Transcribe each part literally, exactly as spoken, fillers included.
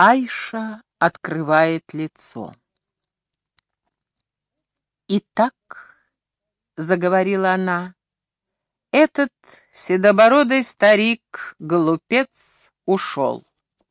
Айша открывает лицо. «Итак», — заговорила она, — «этот седобородый старик-глупец ушел.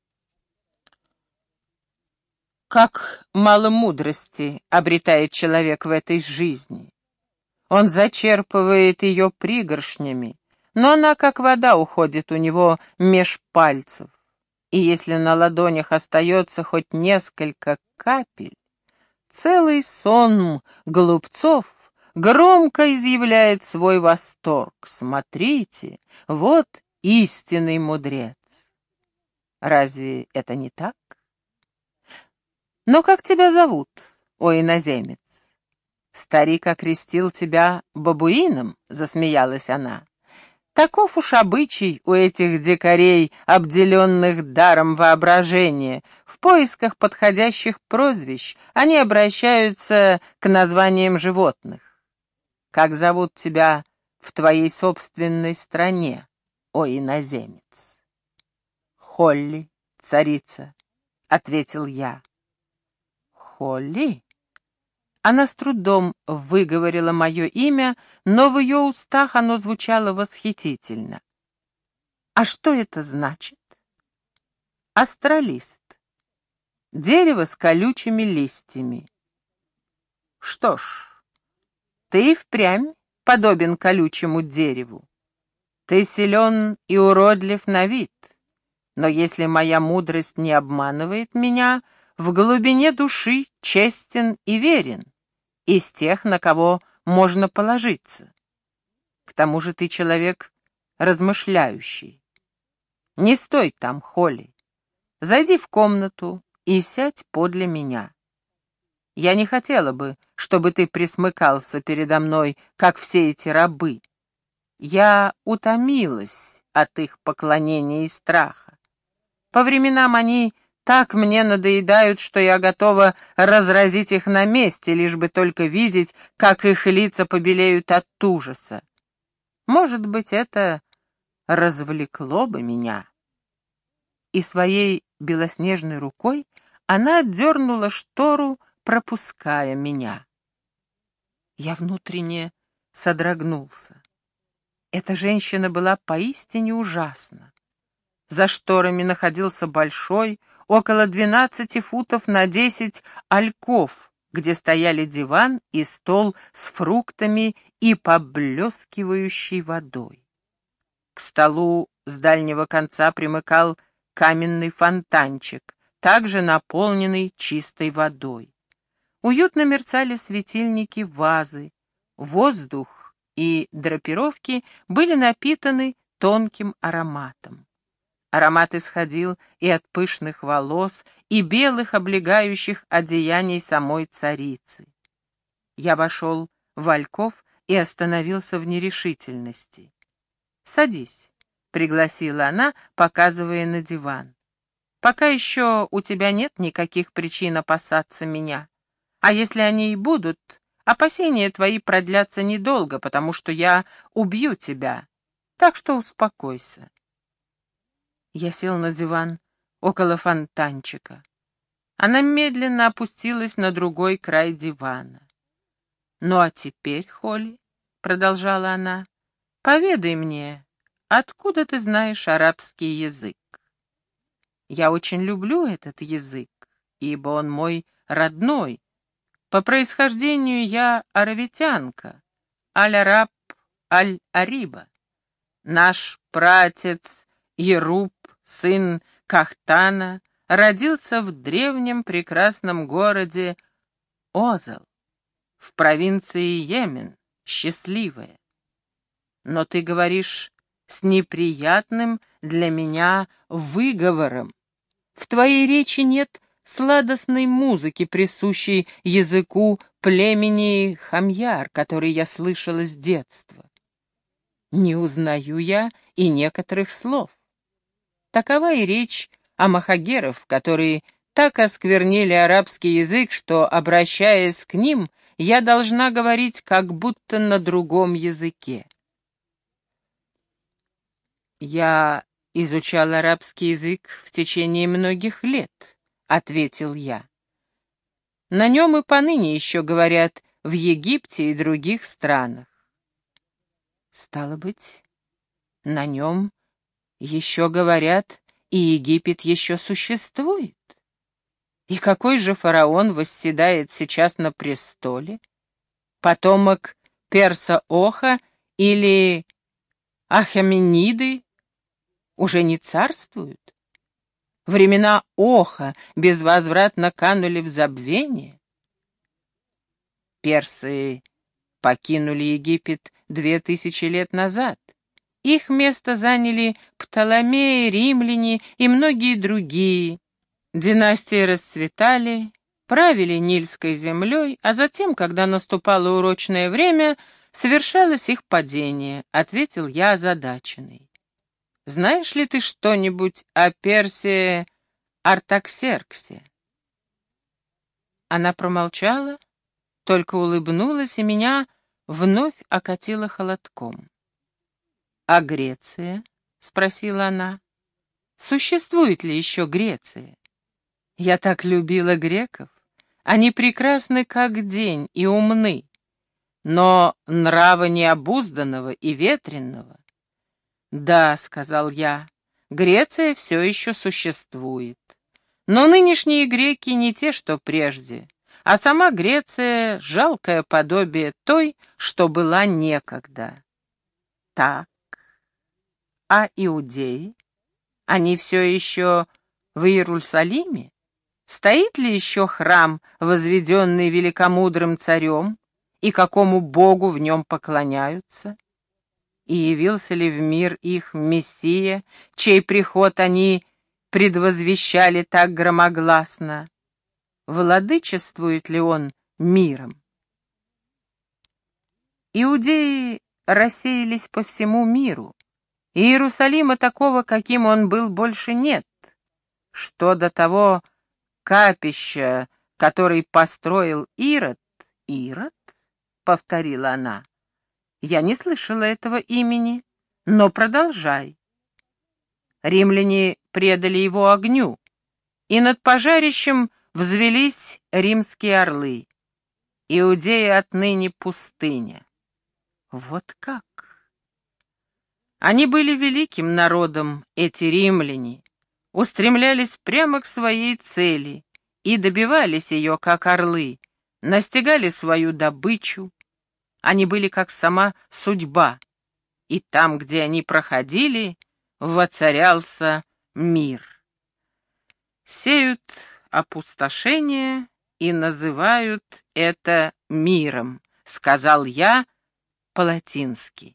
Как мало мудрости обретает человек в этой жизни. Он зачерпывает ее пригоршнями, но она, как вода, уходит у него меж пальцев. И если на ладонях остается хоть несколько капель, целый сон глупцов громко изъявляет свой восторг. Смотрите, вот истинный мудрец. Разве это не так? Но как тебя зовут, о иноземец? Старик окрестил тебя бабуином, засмеялась она. Таков уж обычай у этих дикарей, обделенных даром воображения. В поисках подходящих прозвищ они обращаются к названиям животных. Как зовут тебя в твоей собственной стране, о иноземец? Холли, царица, — ответил я. Холли? Она с трудом выговорила мое имя, но в ее устах оно звучало восхитительно. А что это значит? Астролист. Дерево с колючими листьями. Что ж, ты и впрямь подобен колючему дереву. Ты силен и уродлив на вид, но если моя мудрость не обманывает меня, в глубине души честен и верен, из тех, на кого можно положиться. К тому же ты человек размышляющий. Не стой там, Холли. Зайди в комнату и сядь подле меня. Я не хотела бы, чтобы ты присмыкался передо мной, как все эти рабы. Я утомилась от их поклонения и страха. По временам они так мне надоедают, что я готова разразить их на месте, лишь бы только видеть, как их лица побелеют от ужаса. Может быть, это развлекло бы меня. И своей белоснежной рукой она отдернула штору, пропуская меня. Я внутренне содрогнулся. Эта женщина была поистине ужасна. За шторами находился большой, около двенадцати футов на десять, альков, где стояли диван и стол с фруктами и поблескивающей водой. К столу с дальнего конца примыкал каменный фонтанчик, также наполненный чистой водой. Уютно мерцали светильники вазы, воздух и драпировки были напитаны тонким ароматом. Аромат исходил и от пышных волос, и белых облегающих одеяний самой царицы. Я вошел в альков и остановился в нерешительности. «Садись», — пригласила она, показывая на диван. «Пока еще у тебя нет никаких причин опасаться меня. А если они и будут, опасения твои продлятся недолго, потому что я убью тебя. Так что успокойся». Я сел на диван около фонтанчика. Она медленно опустилась на другой край дивана. «Ну а теперь, Холли», — продолжала она, — «поведай мне, откуда ты знаешь арабский язык?» «Я очень люблю этот язык, ибо он мой родной. По происхождению я аравитянка, аль-араб, аль-ариба. Наш пратец Еруб, сын Кахтана, родился в древнем прекрасном городе Озал, в провинции Йемен, счастливая. Но ты говоришь с неприятным для меня выговором. В твоей речи нет сладостной музыки, присущей языку племени Хамьяр, который я слышала с детства. Не узнаю я и некоторых слов. Такова и речь амахагеров, которые так осквернили арабский язык, что, обращаясь к ним, я должна говорить как будто на другом языке. Я изучал арабский язык в течение многих лет, ответил я. На нем и поныне еще говорят в Египте и других странах. Стало быть, на нем еще говорят, и Египет еще существует. И какой же фараон восседает сейчас на престоле? Потомок перса Оха или Ахемениды уже не царствуют? Времена Оха безвозвратно канули в забвение. Персы покинули Египет две тысячи лет назад. Их место заняли Птоломеи, римляне и многие другие. Династии расцветали, правили Нильской землей, а затем, когда наступало урочное время, совершалось их падение, — ответил я озадаченный. Знаешь ли ты что-нибудь о Персе Артаксерксе? Она промолчала, только улыбнулась, и меня вновь окатило холодком. «А Греция?» — спросила она. «Существует ли еще Греция? Я так любила греков. Они прекрасны как день и умны, но нрава необузданного и ветренного». «Да», — сказал я, — «Греция все еще существует. Но нынешние греки не те, что прежде, а сама Греция — жалкое подобие той, что была некогда». «Так, а иудеи? Они все еще в Иерусалиме? Стоит ли еще храм, возведенный великомудрым царем, и какому богу в нем поклоняются? И явился ли в мир их Мессия, чей приход они предвозвещали так громогласно? Владычествует ли он миром?» Иудеи рассеялись по всему миру, и Иерусалима такого, каким он был, больше нет. Что до того капища, который построил Ирод? Ирод? — повторила она. Я не слышала этого имени, но продолжай. Римляне предали его огню, и над пожарищем взвелись римские орлы. Иудея отныне пустыня. Вот как! Они были великим народом, эти римляне, устремлялись прямо к своей цели и добивались ее, как орлы, настигали свою добычу. Они были как сама судьба, и там, где они проходили, воцарялся мир. Сеют опустошение и называют это миром, — сказал я по-латински.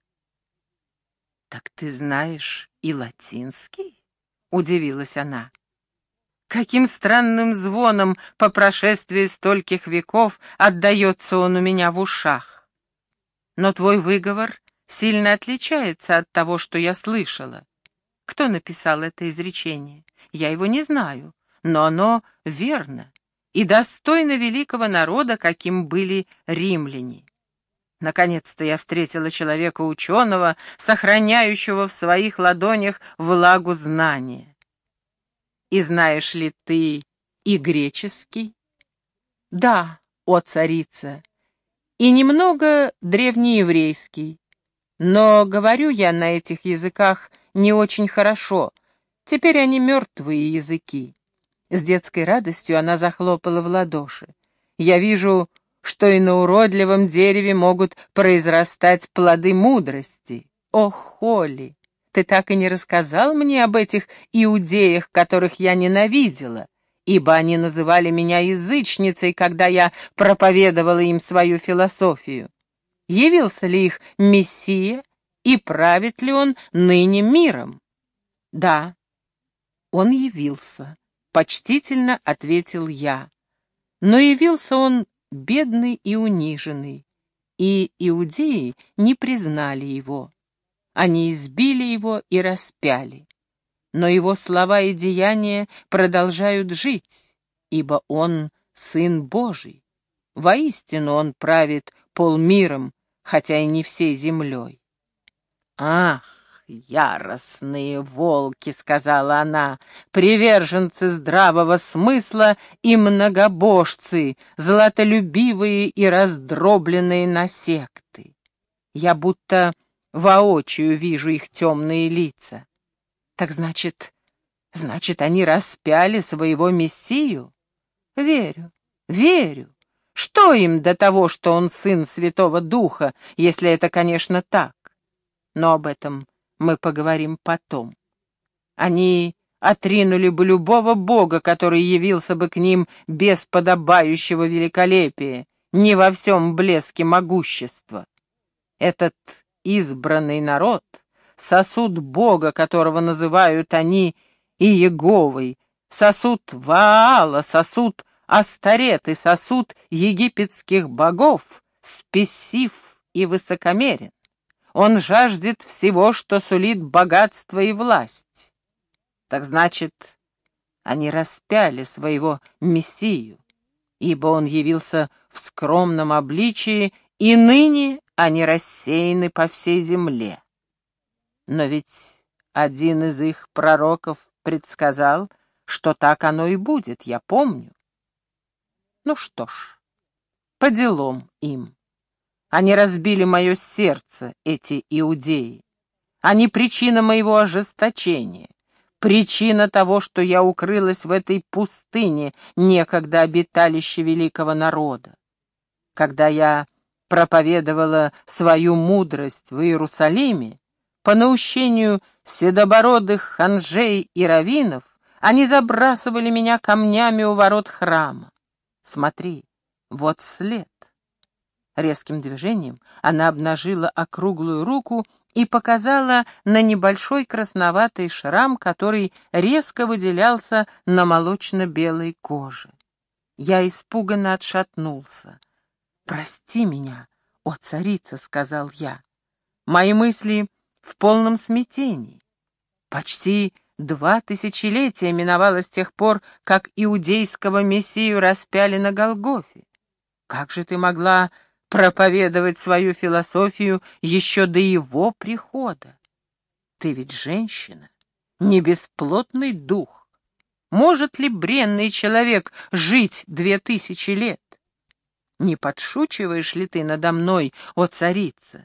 «Так ты знаешь и латинский?» — удивилась она. «Каким странным звоном по прошествии стольких веков отдается он у меня в ушах. Но твой выговор сильно отличается от того, что я слышала. Кто написал это изречение? Я его не знаю, но оно верно и достойно великого народа, каким были римляне. Наконец-то я встретила человека-ученого, сохраняющего в своих ладонях влагу знания. И знаешь ли ты и греческий? Да, о царица, и немного древнееврейский. Но говорю я на этих языках не очень хорошо. Теперь они мертвые языки. С детской радостью она захлопала в ладоши. Я вижу, что и на уродливом дереве могут произрастать плоды мудрости. О, Холли, ты так и не рассказал мне об этих иудеях, которых я ненавидела, ибо они называли меня язычницей, когда я проповедовала им свою философию. Явился ли их Мессия, и правит ли он ныне миром? Да, он явился, почтительно ответил я. Но явился он бедный и униженный, и иудеи не признали его. Они избили его и распяли. Но его слова и деяния продолжают жить, ибо он Сын Божий. Воистину он правит полмиром, хотя и не всей землей. Ах, яростные волки», — сказала она, — «приверженцы здравого смысла и многобожцы, златолюбивые и раздробленные на секты. Я будто воочию вижу их темные лица. Так значит, значит, они распяли своего мессию? Верю, верю. Что им до того, что он сын Святого Духа, если это, конечно, так? Но об этом мы поговорим потом. Они отринули бы любого бога, который явился бы к ним без подобающего великолепия, не во всем блеске могущества. Этот избранный народ, сосуд Бога, которого называют они Иеговой, сосуд Ваала, сосуд Астарет и сосуд египетских богов, спесив и высокомерен. Он жаждет всего, что сулит богатство и власть. Так значит, они распяли своего Мессию, ибо он явился в скромном обличии, и ныне они рассеяны по всей земле. Но ведь один из их пророков предсказал, что так оно и будет, я помню. Ну что ж, по делам им. Они разбили мое сердце, эти иудеи. Они причина моего ожесточения, причина того, что я укрылась в этой пустыне, некогда обиталище великого народа. Когда я проповедовала свою мудрость в Иерусалиме, по наущению седобородых ханжей и раввинов, они забрасывали меня камнями у ворот храма. Смотри, вот след. Резким движением она обнажила округлую руку и показала на небольшой красноватый шрам, который резко выделялся на молочно-белой коже. Я испуганно отшатнулся. «Прости меня, о царица», — сказал я. Мои мысли в полном смятении. Почти два тысячелетия миновало с тех пор, как иудейского мессию распяли на Голгофе. Как же ты могла проповедовать свою философию еще до его прихода? Ты ведь женщина, не бесплотный дух. Может ли бренный человек жить две тысячи лет? Не подшучиваешь ли ты надо мной, о царица?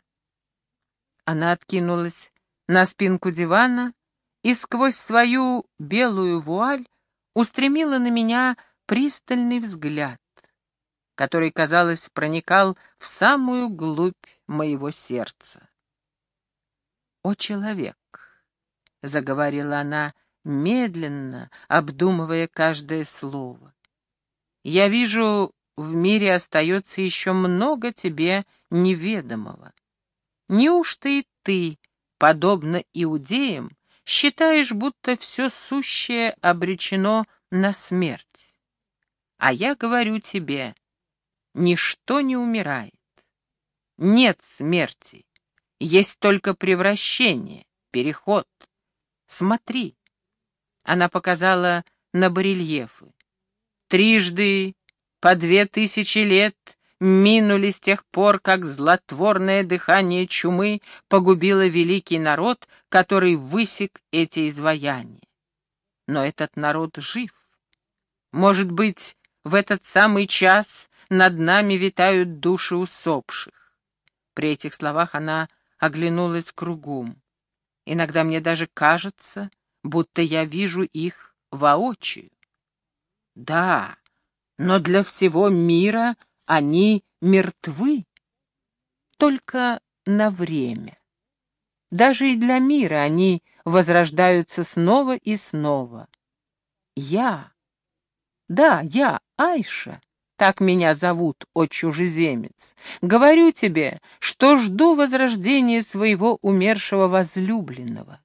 Она откинулась на спинку дивана и сквозь свою белую вуаль устремила на меня пристальный взгляд, который, казалось, проникал в самую глубь моего сердца. «О, человек!» — заговорила она, медленно обдумывая каждое слово. «Я вижу, в мире остается еще много тебе неведомого. Неужто и ты, подобно иудеям, считаешь, будто все сущее обречено на смерть? А я говорю тебе, ничто не умирает. Нет смерти, есть только превращение, переход. Смотри». Она показала на барельефы. Трижды по две тысячи лет минули с тех пор, как злотворное дыхание чумы погубило великий народ, который высек эти изваяния. Но этот народ жив. Может быть, в этот самый час над нами витают души усопших. При этих словах она оглянулась кругом. Иногда мне даже кажется, будто я вижу их воочию. Да, но для всего мира они мертвы. Только на время. Даже и для мира они возрождаются снова и снова. Я, да, я, Айша, так меня зовут, о чужеземец, говорю тебе, что жду возрождения своего умершего возлюбленного.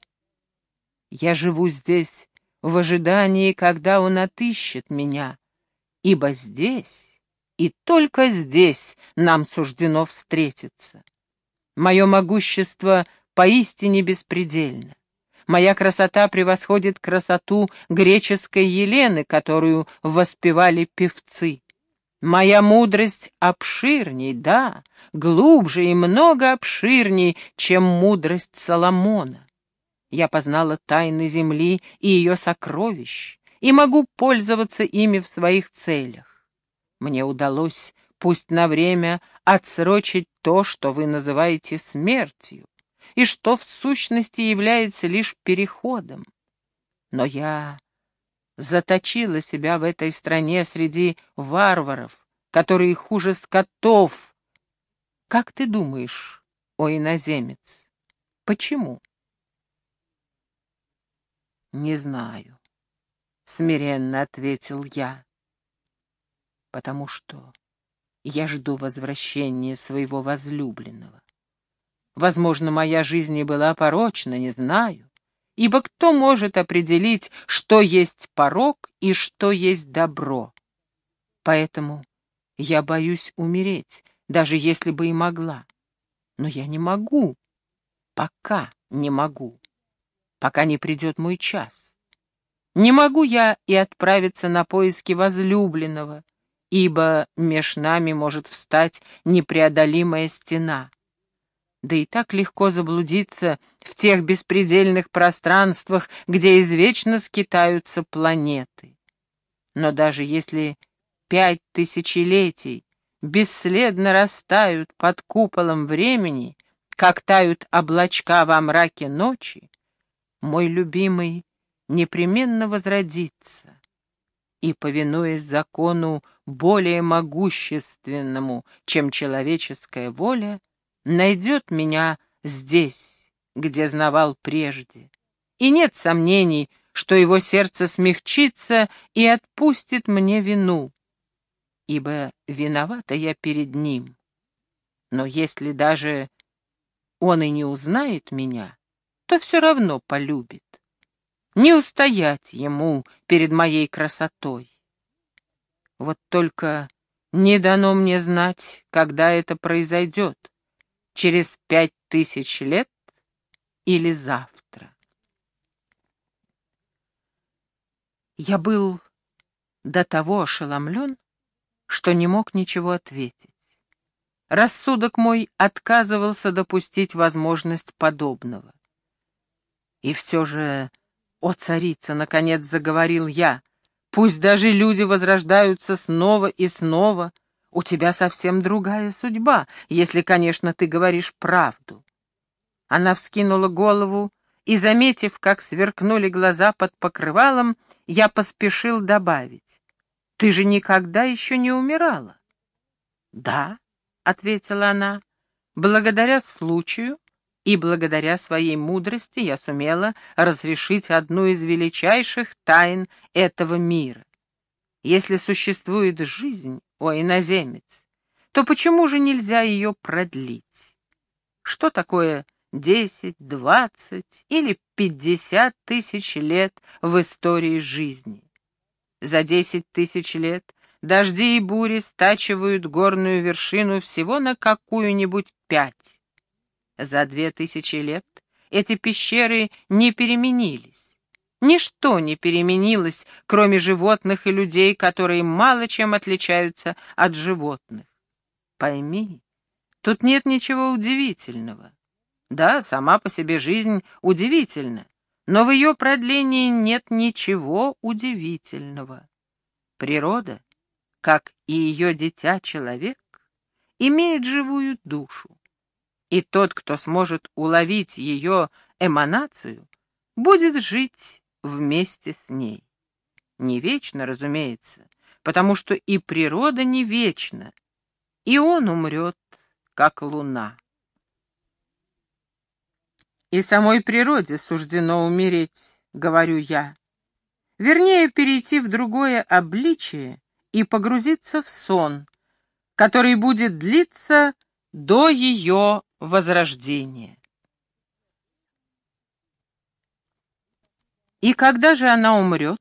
Я живу здесь в ожидании, когда он отыщет меня, ибо здесь и только здесь нам суждено встретиться. Мое могущество поистине беспредельно. Моя красота превосходит красоту греческой Елены, которую воспевали певцы. Моя мудрость обширней, да, глубже и много обширней, чем мудрость Соломона. Я познала тайны земли и ее сокровищ, и могу пользоваться ими в своих целях. Мне удалось, пусть на время, отсрочить то, что вы называете смертью, и что в сущности является лишь переходом. Но я заточила себя в этой стране среди варваров, которые хуже скотов. Как ты думаешь, о иноземец, почему? Не знаю, смиренно ответил я, потому что я жду возвращения своего возлюбленного. Возможно, моя жизнь и была порочна, не знаю, ибо кто может определить, что есть порок и что есть добро? Поэтому я боюсь умереть, даже если бы и могла. Но я не могу, пока не могу, пока не придет мой час. Не могу я и отправиться на поиски возлюбленного, ибо меж нами может встать непреодолимая стена. Да и так легко заблудиться в тех беспредельных пространствах, где извечно скитаются планеты. Но даже если пять тысячелетий бесследно растают под куполом времени, как тают облачка во мраке ночи, мой любимый непременно возродится и, повинуясь закону более могущественному, чем человеческая воля, найдет меня здесь, где знавал прежде. И нет сомнений, что его сердце смягчится и отпустит мне вину, ибо виновата я перед ним. Но если даже он и не узнает меня, то все равно полюбит. Не устоять ему перед моей красотой. Вот только не дано мне знать, когда это произойдет, через пять тысяч лет или завтра. Я был до того ошеломлен, что не мог ничего ответить. Рассудок мой отказывался допустить возможность подобного. И все же, о царица, наконец заговорил я, пусть даже люди возрождаются снова и снова, у тебя совсем другая судьба, если, конечно, ты говоришь правду. Она вскинула голову, и, заметив, как сверкнули глаза под покрывалом, я поспешил добавить: ты же никогда еще не умирала. Да, — ответила она, — благодаря случаю и благодаря своей мудрости я сумела разрешить одну из величайших тайн этого мира. Если существует жизнь, о иноземец, то почему же нельзя ее продлить? Что такое десять, двадцать или пятьдесят тысяч лет в истории жизни? За десять тысяч лет дожди и бури стачивают горную вершину всего на какую-нибудь пять. За две тысячи лет эти пещеры не переменились. Ничто не переменилось, кроме животных и людей, которые мало чем отличаются от животных. Пойми, тут нет ничего удивительного. Да, сама по себе жизнь удивительна, но в ее продлении нет ничего удивительного. Природа, как и ее дитя-человек, имеет живую душу, и тот, кто сможет уловить ее эманацию, будет жить вместе с ней. Не вечно, разумеется, потому что и природа не вечна, и он умрет, как луна. И самой природе суждено умереть, говорю я. Вернее, перейти в другое обличие и погрузиться в сон, который будет длиться до ее возрождения. И когда же она умрет?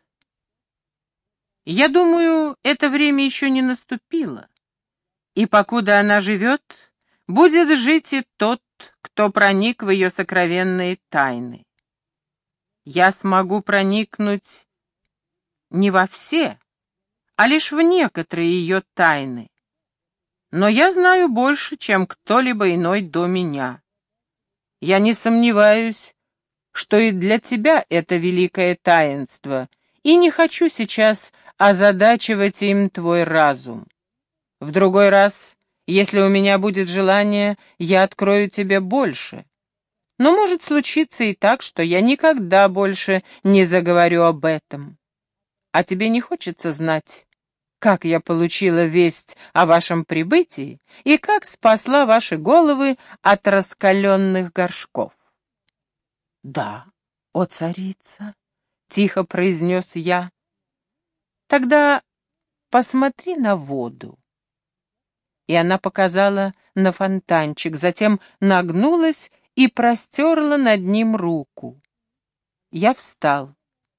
Я думаю, это время еще не наступило, и покуда она живет, будет жить и тот, кто проник в ее сокровенные тайны. Я смогу проникнуть не во все, а лишь в некоторые ее тайны. Но я знаю больше, чем кто-либо иной до меня. Я не сомневаюсь, что и для тебя это великое таинство, и не хочу сейчас озадачивать им твой разум. В другой раз, если у меня будет желание, я открою тебе больше. Но может случиться и так, что я никогда больше не заговорю об этом. А тебе не хочется знать, как я получила весть о вашем прибытии и как спасла ваши головы от раскаленных горшков?» «Да, о царица», — тихо произнес я. «Тогда посмотри на воду». И она показала на фонтанчик, затем нагнулась и простерла над ним руку. Я встал.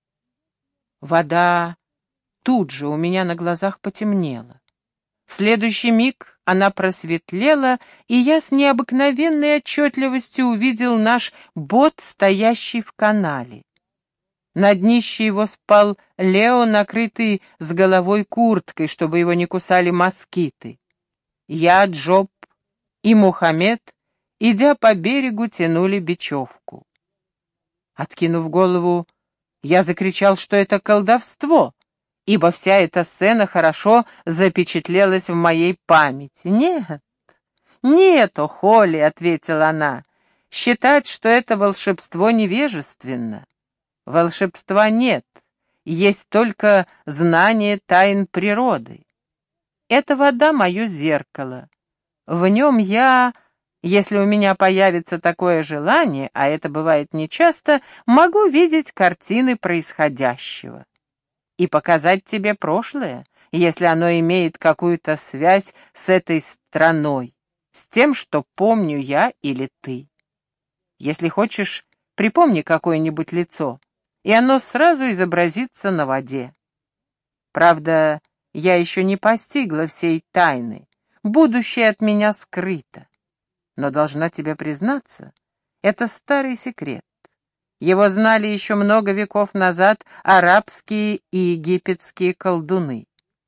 Вода тут же у меня на глазах потемнела. В следующий миг она просветлела, и я с необыкновенной отчетливостью увидел наш бот, стоящий в канале. На днище его спал Лео, накрытый с головой курткой, чтобы его не кусали москиты. Я, Джоб и Мухаммед, идя по берегу, тянули бечевку. Откинув голову, я закричал, что это колдовство, ибо вся эта сцена хорошо запечатлелась в моей памяти. «Нет, нет, о Холли», — ответила она, — «считать, что это волшебство, невежественно. Волшебства нет, есть только знание тайн природы. Эта вода — мое зеркало. В нем я, если у меня появится такое желание, а это бывает нечасто, могу видеть картины происходящего и показать тебе прошлое, если оно имеет какую-то связь с этой страной, с тем, что помню я или ты. Если хочешь, припомни какое-нибудь лицо, и оно сразу изобразится на воде. Правда, я еще не постигла всей тайны, будущее от меня скрыто. Но должна тебе признаться, это старый секрет. Его знали еще много веков назад арабские и египетские колдуны.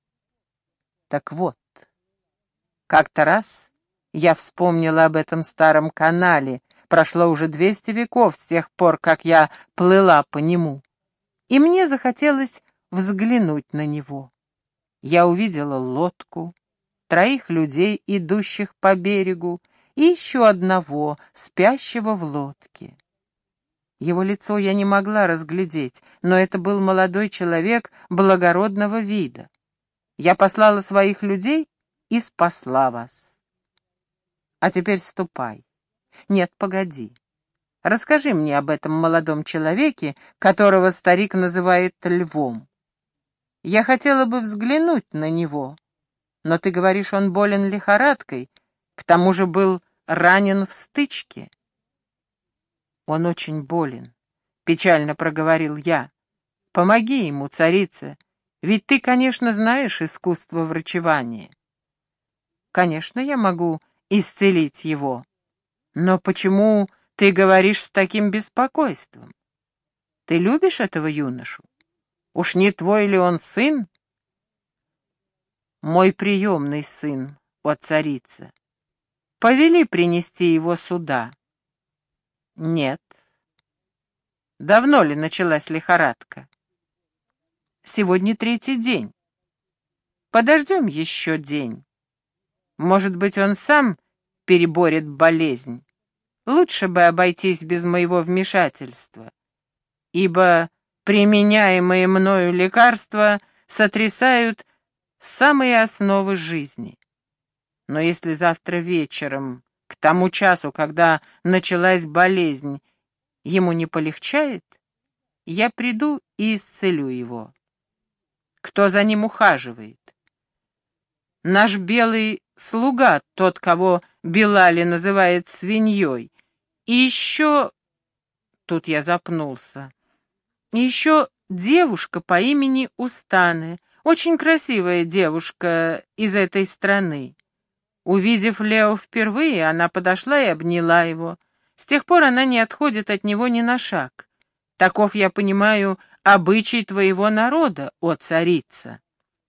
Так вот, как-то раз я вспомнила об этом старом канале, прошло уже двести веков с тех пор, как я плыла по нему, и мне захотелось взглянуть на него. Я увидела лодку, троих людей, идущих по берегу, и еще одного, спящего в лодке. Его лицо я не могла разглядеть, но это был молодой человек благородного вида. Я послала своих людей и спасла вас. А теперь ступай. Нет, погоди. Расскажи мне об этом молодом человеке, которого старик называет львом. Я хотела бы взглянуть на него, но ты говоришь, он болен лихорадкой, к тому же был ранен в стычке. Он очень болен, печально проговорил я. Помоги ему, царица, ведь ты, конечно, знаешь искусство врачевания. Конечно, я могу исцелить его, но почему ты говоришь с таким беспокойством? Ты любишь этого юношу? Уж не твой ли он сын? Мой приемный сын, о царица. Повели принести его сюда. Нет. Давно ли началась лихорадка? Сегодня третий день. Подождем еще день. Может быть, он сам переборет болезнь. Лучше бы обойтись без моего вмешательства, ибо применяемые мною лекарства сотрясают самые основы жизни. Но если завтра вечером, к тому часу, когда началась болезнь, ему не полегчает, я приду и исцелю его. Кто за ним ухаживает? Наш белый слуга, тот, кого Билали называет свиньей. И еще... Тут я запнулся. И еще девушка по имени Устаны, очень красивая девушка из этой страны. Увидев Лео впервые, она подошла и обняла его. С тех пор она не отходит от него ни на шаг. Таков, я понимаю, обычай твоего народа, о царица.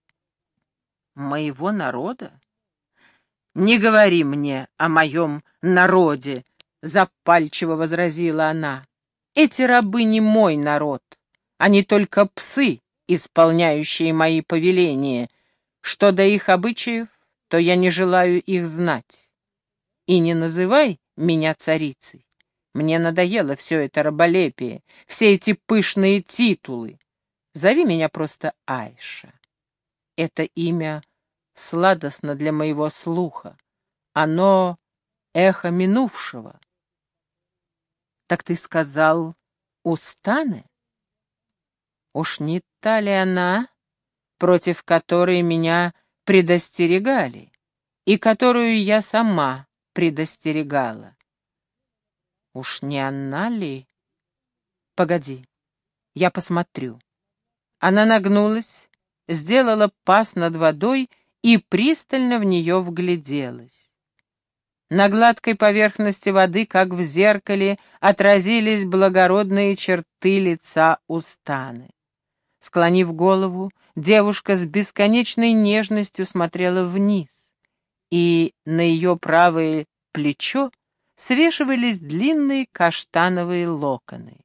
Моего народа? Не говори мне о моем народе, запальчиво возразила она. Эти рабы не мой народ, они только псы, исполняющие мои повеления. Что до их обычаев, то я не желаю их знать. И не называй меня царицей. Мне надоело все это раболепие, все эти пышные титулы. Зови меня просто Айша. Это имя сладостно для моего слуха. Оно — эхо минувшего. Так ты сказал, Устане? Уж не та ли она, против которой меня предостерегали, и которую я сама предостерегала? Уж не она ли? Погоди, я посмотрю. Она нагнулась, сделала пас над водой и пристально в нее вгляделась. На гладкой поверхности воды, как в зеркале, отразились благородные черты лица Устаны. Склонив голову, девушка с бесконечной нежностью смотрела вниз, и на ее правое плечо свешивались длинные каштановые локоны.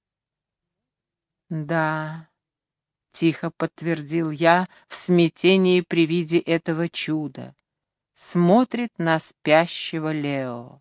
«Да», — тихо подтвердил я в смятении при виде этого чуда, смотрит на спящего Лео.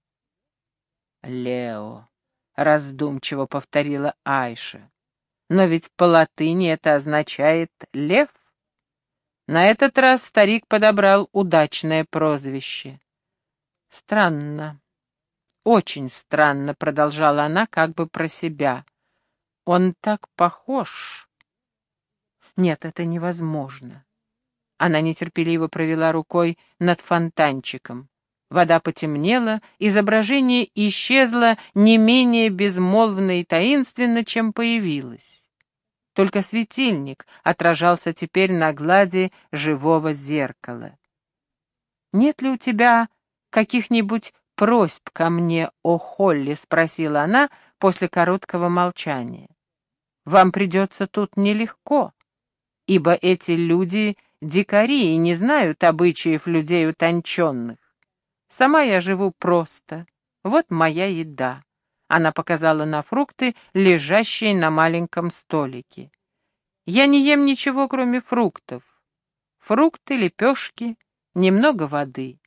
«Лео», — раздумчиво повторила Айша. «Но ведь по латыни это означает «лев». На этот раз старик подобрал удачное прозвище. «Странно, очень странно», — продолжала она как бы про себя. «Он так похож». «Нет, это невозможно». Она нетерпеливо провела рукой над фонтанчиком. Вода потемнела, изображение исчезло не менее безмолвно и таинственно, чем появилось. Только светильник отражался теперь на глади живого зеркала. «Нет ли у тебя каких-нибудь просьб ко мне, о Холли?» — спросила она после короткого молчания. «Вам придется тут нелегко, ибо эти люди — дикари и не знают обычаев людей утонченных. Сама я живу просто. Вот моя еда». Она показала на фрукты, лежащие на маленьком столике. «Я не ем ничего, кроме фруктов. Фрукты, лепешки, немного воды.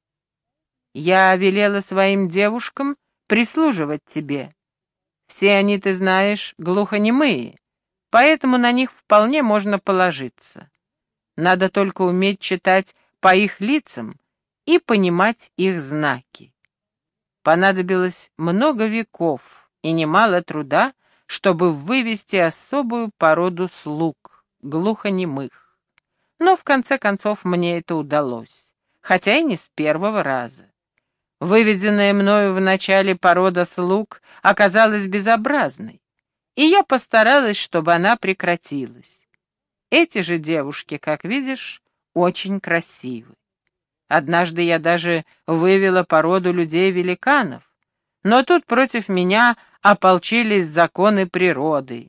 Я велела своим девушкам прислуживать тебе. Все они, ты знаешь, глухонемые, поэтому на них вполне можно положиться. Надо только уметь читать по их лицам и понимать их знаки. Понадобилось много веков и немало труда, чтобы вывести особую породу слуг, глухонемых. Но в конце концов мне это удалось, хотя и не с первого раза. Выведенная мною в начале порода слуг оказалась безобразной, и я постаралась, чтобы она прекратилась. Эти же девушки, как видишь, очень красивы. Однажды я даже вывела породу людей-великанов, но тут против меня ополчились законы природы.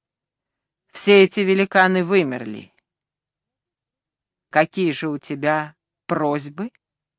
Все эти великаны вымерли. Какие же у тебя просьбы?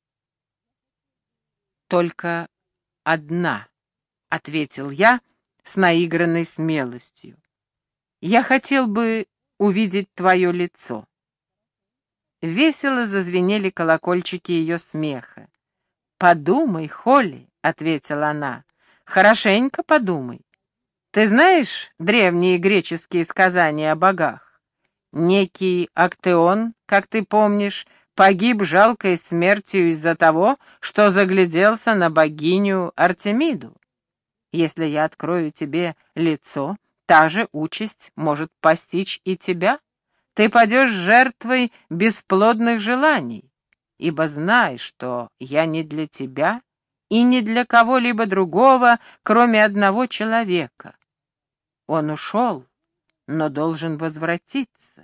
Только одна, — ответил я с наигранной смелостью. Я хотел бы увидеть твое лицо. Весело зазвенели колокольчики ее смеха. «Подумай, Холли», — ответила она, — «хорошенько подумай. Ты знаешь древние греческие сказания о богах? Некий Актеон, как ты помнишь, погиб жалкой смертью из-за того, что загляделся на богиню Артемиду. Если я открою тебе лицо, та же участь может постичь и тебя. Ты падешь жертвой бесплодных желаний, ибо знай, что я не для тебя и не для кого-либо другого, кроме одного человека. Он ушел, но должен возвратиться».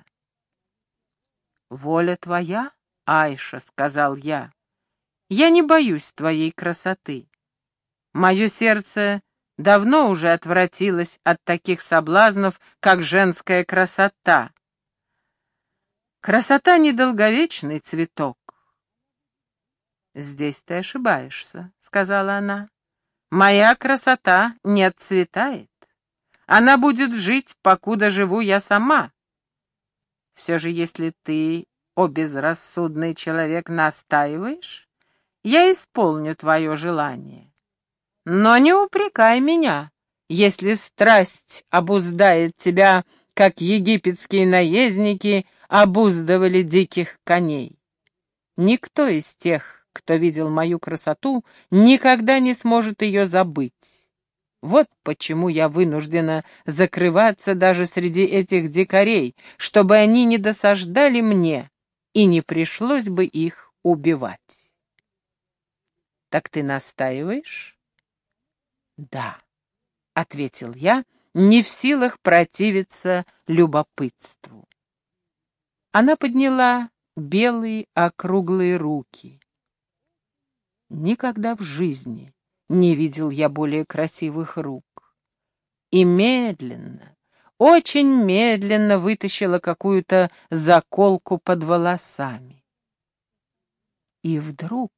«Воля твоя, Айша», — сказал я. «Я не боюсь твоей красоты. Мое сердце давно уже отвратилось от таких соблазнов, как женская красота. Красота — недолговечный цветок». «Здесь ты ошибаешься», — сказала она. «Моя красота не отцветает. Она будет жить, покуда живу я сама. Все же, если ты, о безрассудный человек, настаиваешь, я исполню твое желание. Но не упрекай меня, если страсть обуздает тебя, как египетские наездники обуздывали диких коней. Никто из тех, кто видел мою красоту, никогда не сможет ее забыть. Вот почему я вынуждена закрываться даже среди этих дикарей, чтобы они не досаждали мне и не пришлось бы их убивать. Так ты настаиваешь? Да, — ответил я, не в силах противиться любопытству. Она подняла белые округлые руки. Никогда в жизни не видел я более красивых рук. И медленно, очень медленно вытащила какую-то заколку под волосами. И вдруг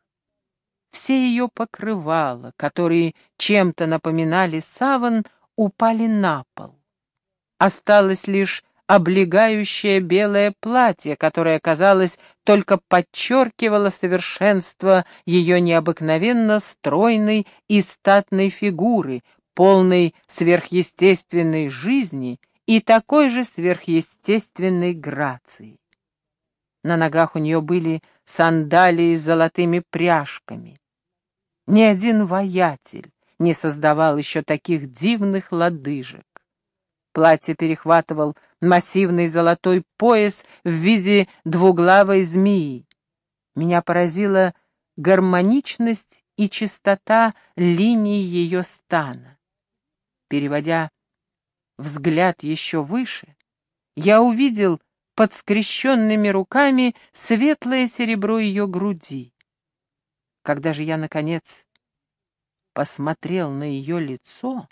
все ее покрывала, которые чем-то напоминали саван, упали на пол. Осталось лишь облегающее белое платье, которое, казалось, только подчеркивало совершенство ее необыкновенно стройной и статной фигуры, полной сверхъестественной жизни и такой же сверхъестественной грации. На ногах у нее были сандалии с золотыми пряжками. Ни один воятель не создавал еще таких дивных лодыжек. Платье перехватывал массивный золотой пояс в виде двуглавой змеи. Меня поразила гармоничность и чистота линий ее стана. Переводя взгляд еще выше, я увидел под скрещенными руками светлое серебро ее груди. Когда же я, наконец, посмотрел на ее лицо,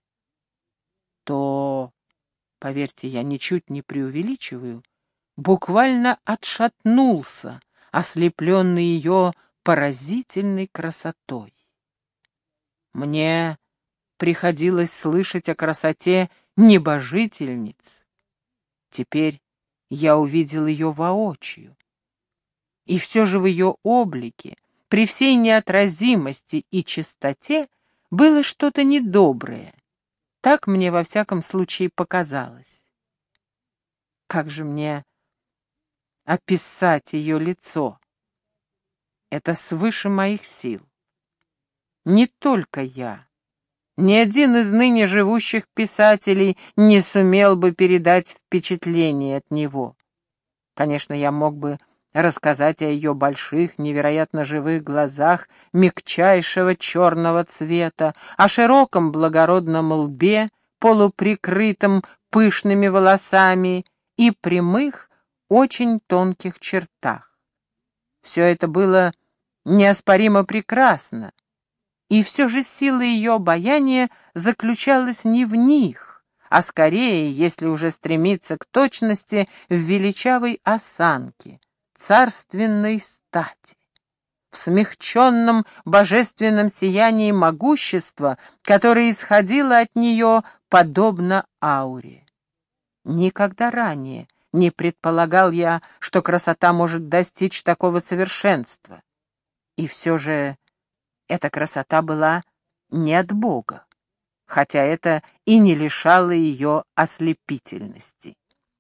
то, поверьте, я ничуть не преувеличиваю, буквально отшатнулся, ослепленный ее поразительной красотой. Мне приходилось слышать о красоте небожительниц. Теперь я увидел ее воочию. И все же в ее облике, при всей неотразимости и чистоте, было что-то недоброе. Так мне во всяком случае показалось. Как же мне описать ее лицо? Это свыше моих сил. Не только я. Ни один из ныне живущих писателей не сумел бы передать впечатление от него. Конечно, я мог бы рассказать о ее больших, невероятно живых глазах мягчайшего черного цвета, о широком благородном лбе, полуприкрытом пышными волосами и прямых, очень тонких чертах. Все это было неоспоримо прекрасно, и все же сила ее обаяния заключалась не в них, а скорее, если уже стремиться к точности, в величавой осанке, царственной стати, в смягченном божественном сиянии могущества, которое исходило от нее подобно ауре. Никогда ранее не предполагал я, что красота может достичь такого совершенства. И все же эта красота была не от Бога, хотя это и не лишало ее ослепительности.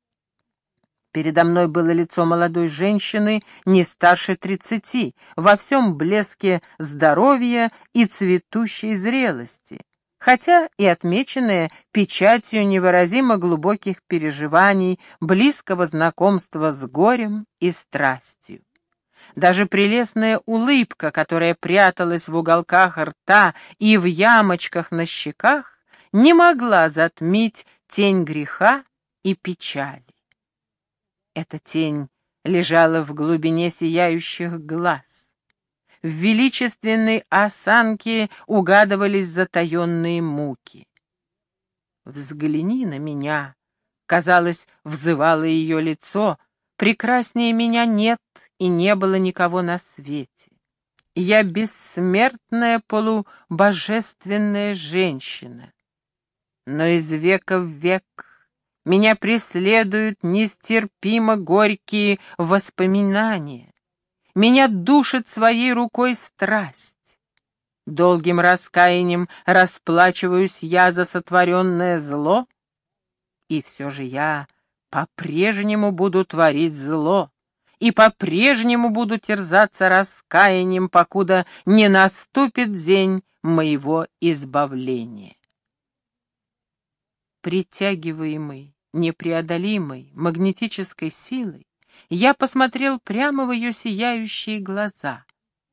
Передо мной было лицо молодой женщины не старше тридцати, во всем блеске здоровья и цветущей зрелости, хотя и отмеченное печатью невыразимо глубоких переживаний, близкого знакомства с горем и страстью. Даже прелестная улыбка, которая пряталась в уголках рта и в ямочках на щеках, не могла затмить тень греха и печали. Эта тень лежала в глубине сияющих глаз. В величественной осанке угадывались затаенные муки. «Взгляни на меня», — казалось, взывало ее лицо, — «прекраснее меня нет и не было никого на свете. Я бессмертная полубожественная женщина. Но из века в век меня преследуют нестерпимо горькие воспоминания. Меня душит своей рукой страсть. Долгим раскаянием расплачиваюсь я за сотворенное зло, и все же я по-прежнему буду творить зло, и по-прежнему буду терзаться раскаянием, покуда не наступит день моего избавления. Притягиваемый непреодолимой магнетической силой, я посмотрел прямо в ее сияющие глаза,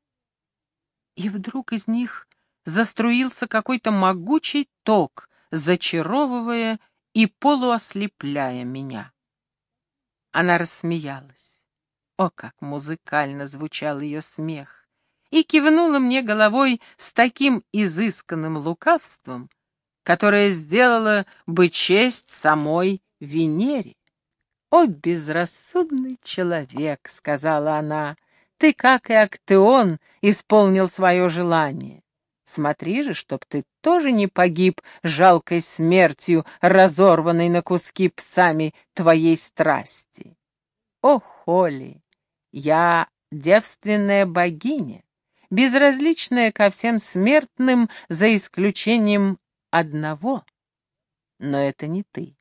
и вдруг из них заструился какой-то могучий ток, зачаровывая и полуослепляя меня. Она рассмеялась. О, как музыкально звучал ее смех! И кивнула мне головой с таким изысканным лукавством, которое сделало бы честь самой Венере. «О, безрассудный человек!» — сказала она. «Ты, как и Актеон, исполнил свое желание. Смотри же, чтоб ты тоже не погиб жалкой смертью, разорванной на куски псами твоей страсти. О, Холли, я девственная богиня, безразличная ко всем смертным, за исключением одного. Но это не ты.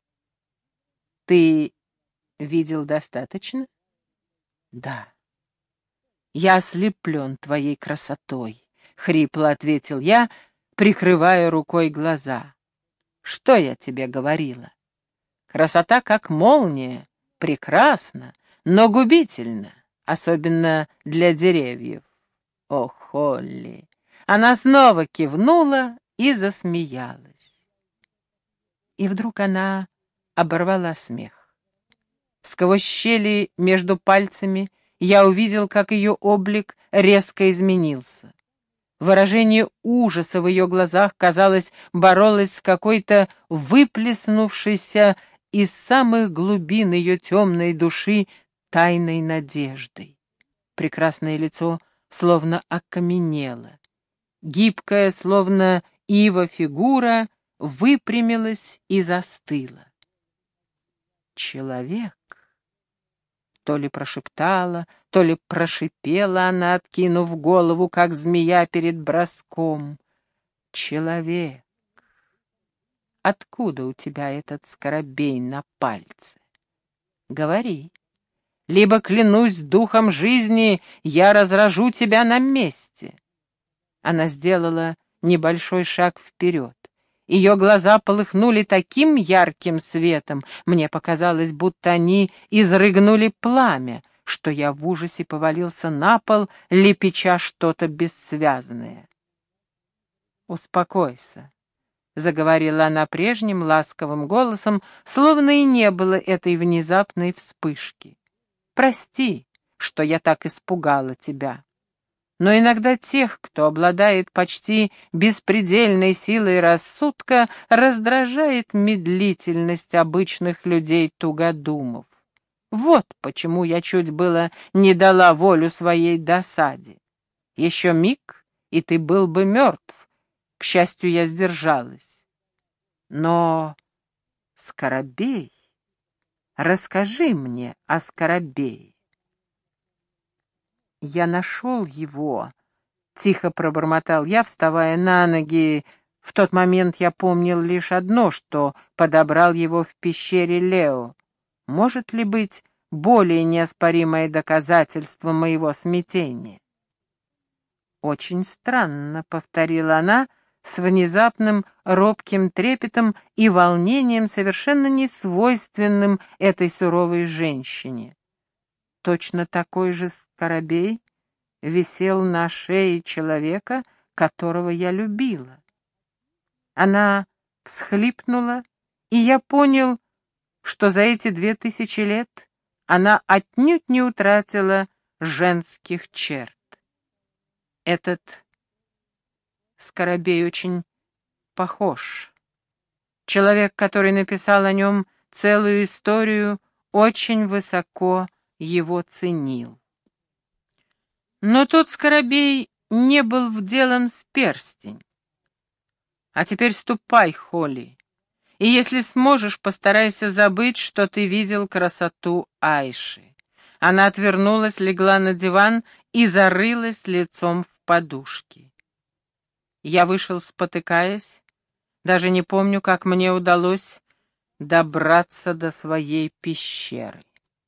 Ты видел достаточно? Да. Я ослеплен твоей красотой, — хрипло ответил я, прикрывая рукой глаза. Что я тебе говорила? Красота, как молния, прекрасна, но губительна, особенно для деревьев. О, Холли! Она снова кивнула и засмеялась. И вдруг она оборвала смех. Сквозь щели между пальцами я увидел, как ее облик резко изменился. Выражение ужаса в ее глазах, казалось, боролось с какой-то выплеснувшейся из самых глубин ее темной души тайной надеждой. Прекрасное лицо словно окаменело. Гибкая, словно ива фигура, выпрямилась и застыла. Человек. То ли прошептала, то ли прошипела она, откинув голову, как змея перед броском. Человек. Откуда у тебя этот скоробей на пальце? Говори. Либо, клянусь духом жизни, я разражу тебя на месте. Она сделала небольшой шаг вперед. Ее глаза полыхнули таким ярким светом, мне показалось, будто они изрыгнули пламя, что я в ужасе повалился на пол, лепеча что-то бессвязное. «Успокойся», — заговорила она прежним ласковым голосом, словно и не было этой внезапной вспышки. «Прости, что я так испугала тебя. Но иногда тех, кто обладает почти беспредельной силой рассудка, раздражает медлительность обычных людей-тугодумов. Вот почему я чуть было не дала волю своей досаде. Еще миг, и ты был бы мертв. К счастью, я сдержалась. Но скоробей... Расскажи мне о скоробее. «Я нашел его», — тихо пробормотал я, вставая на ноги. В тот момент я помнил лишь одно, что подобрал его в пещере Лео. Может ли быть более неоспоримое доказательство моего смятения? «Очень странно», — повторила она с внезапным робким трепетом и волнением, совершенно несвойственным этой суровой женщине. Точно такой же скоробей висел на шее человека, которого я любила. Она всхлипнула, и я понял, что за эти две тысячи лет она отнюдь не утратила женских черт. Этот скоробей очень похож. Человек, который написал о нем целую историю, очень высоко его ценил. Но тот скоробей не был вделан в перстень. А теперь ступай, Холли. И если сможешь, постарайся забыть, что ты видел красоту Айши. Она отвернулась, легла на диван и зарылась лицом в подушки. Я вышел, спотыкаясь, даже не помню, как мне удалось добраться до своей пещеры.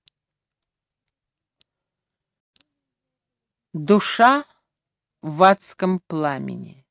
Душа в адском пламени.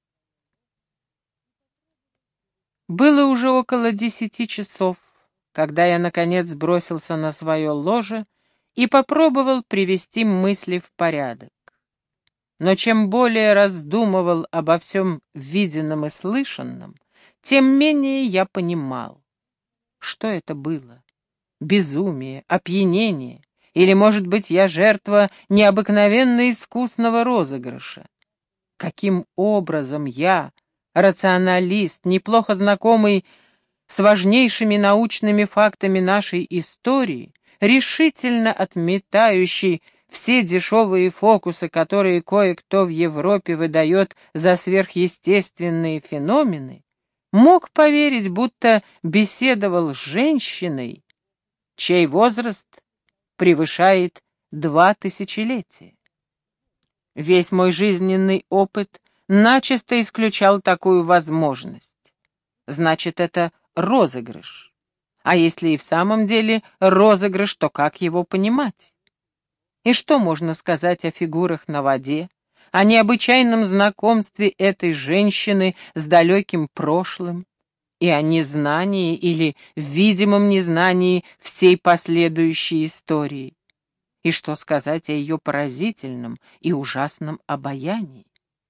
Было уже около десяти часов, когда я, наконец, бросился на свое ложе и попробовал привести мысли в порядок. Но чем более раздумывал обо всем виденном и слышанном, тем менее я понимал, что это было. Безумие, опьянение, или, может быть, я жертва необыкновенно искусного розыгрыша. Каким образом я, рационалист, неплохо знакомый с важнейшими научными фактами нашей истории, решительно отметающий все дешевые фокусы, которые кое-кто в Европе выдает за сверхъестественные феномены, мог поверить, будто беседовал с женщиной, чей возраст превышает два тысячелетия. Весь мой жизненный опыт начисто исключал такую возможность. Значит, это розыгрыш. А если и в самом деле розыгрыш, то как его понимать? И что можно сказать о фигурах на воде, о необычайном знакомстве этой женщины с далеким прошлым и о незнании или видимом незнании всей последующей истории? И что сказать о ее поразительном и ужасном обаянии?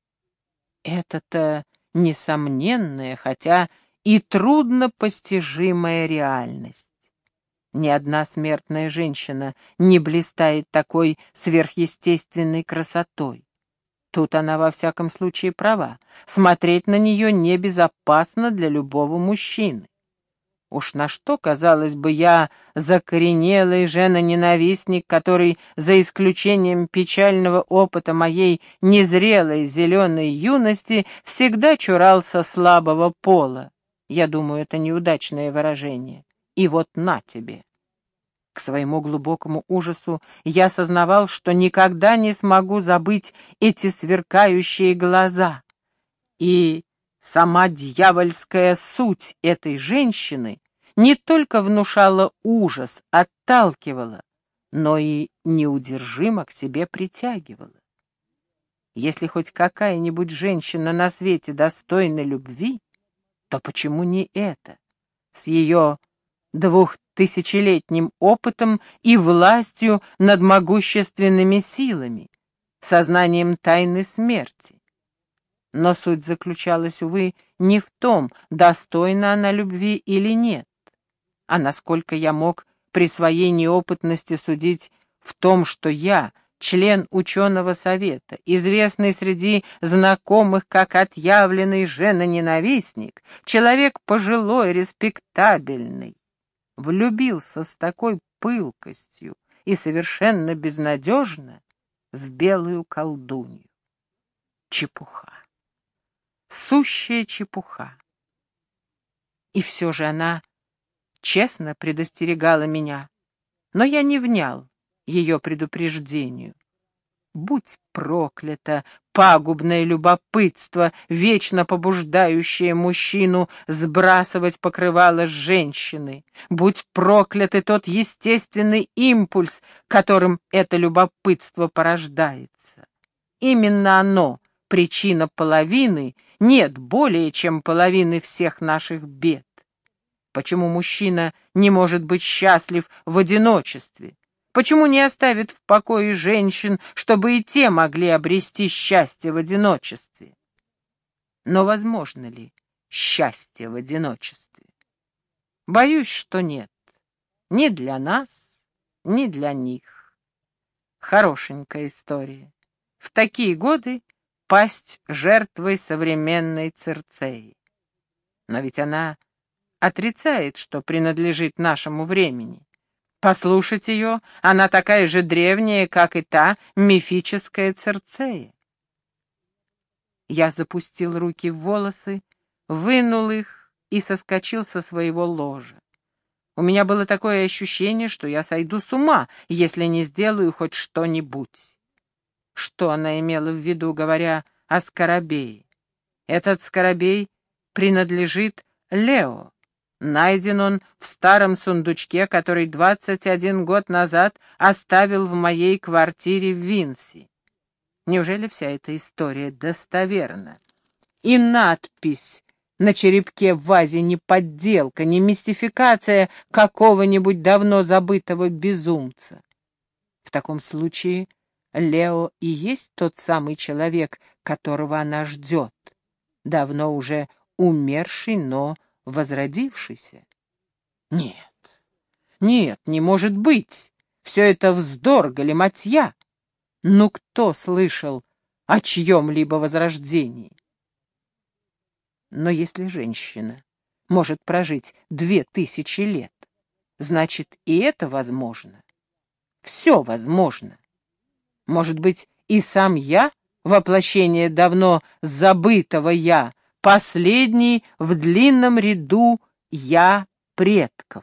Это-то несомненная, хотя и трудно постижимая реальность. Ни одна смертная женщина не блистает такой сверхъестественной красотой. Тут она во всяком случае права. Смотреть на нее небезопасно для любого мужчины. Уж на что, казалось бы, я закоренелый женоненавистник, который, за исключением печального опыта моей незрелой зеленой юности, всегда чурался слабого пола. Я думаю, это неудачное выражение. И вот на тебе. К своему глубокому ужасу я сознавал, что никогда не смогу забыть эти сверкающие глаза. И сама дьявольская суть этой женщины не только внушала ужас, отталкивала, но и неудержимо к себе притягивала. Если хоть какая-нибудь женщина на свете достойна любви, то почему не эта, с ее двухтысячелетним опытом и властью над могущественными силами, сознанием тайны смерти? Но суть заключалась, увы, не в том, достойна она любви или нет, а насколько я мог при своей неопытности судить в том, что я, член ученого совета, известный среди знакомых как отъявленный женоненавистник, человек пожилой, респектабельный, влюбился с такой пылкостью и совершенно безнадежно в белую колдунью. Чепуха. Сущая чепуха. И все же она честно предостерегала меня, но я не внял ее предупреждению. Будь проклято пагубное любопытство, вечно побуждающее мужчину сбрасывать покрывало с женщины. Будь проклят и тот естественный импульс, которым это любопытство порождается. Именно оно — причина половины, нет, более чем половины всех наших бед. Почему мужчина не может быть счастлив в одиночестве? Почему не оставит в покое женщин, чтобы и те могли обрести счастье в одиночестве? Но возможно ли счастье в одиночестве? Боюсь, что нет. Ни для нас, ни для них. Хорошенькая история. В такие годы пасть жертвой современной Цирцеи. Но ведь она отрицает, что принадлежит нашему времени. Послушать ее, она такая же древняя, как и та мифическая Цирцея. Я запустил руки в волосы, вынул их и соскочил со своего ложа. У меня было такое ощущение, что я сойду с ума, если не сделаю хоть что-нибудь. Что она имела в виду, говоря о скоробее? Этот скоробей принадлежит Лео. Найден он в старом сундучке, который двадцать один год назад оставил в моей квартире в Винси. Неужели вся эта история достоверна? И надпись на черепке в вазе не подделка, не мистификация какого-нибудь давно забытого безумца. В таком случае Лео и есть тот самый человек, которого она ждет, давно уже умерший, но возродившийся. Нет, нет, не может быть. Все это вздор, галиматья. Ну кто слышал о чьем-либо возрождении? Но если женщина может прожить две тысячи лет, значит, и это возможно. Все возможно. Может быть, и сам я, воплощение давно забытого я, последний в длинном ряду я предков.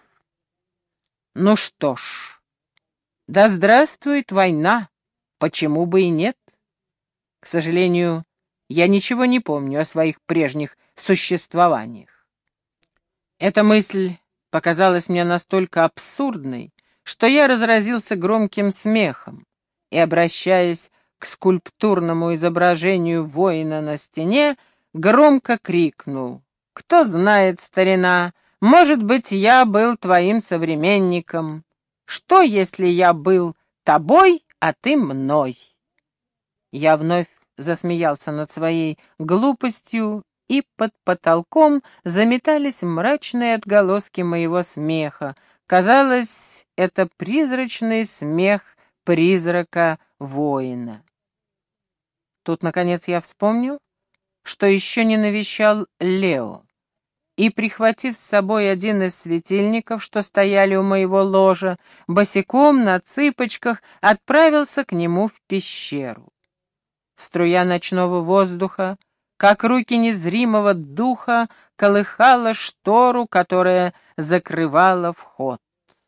Ну что ж, да здравствует война, почему бы и нет? К сожалению, я ничего не помню о своих прежних существованиях. Эта мысль показалась мне настолько абсурдной, что я разразился громким смехом и, обращаясь к скульптурному изображению воина на стене, громко крикнул: «Кто знает, старина, может быть, я был твоим современником. Что, если я был тобой, а ты мной?» Я вновь засмеялся над своей глупостью, и под потолком заметались мрачные отголоски моего смеха. Казалось, это призрачный смех призрака воина. Тут, наконец, я вспомнил, что еще не навещал Лео, и, прихватив с собой один из светильников, что стояли у моего ложа, босиком на цыпочках отправился к нему в пещеру. Струя ночного воздуха, как руки незримого духа, колыхала штору, которая закрывала вход.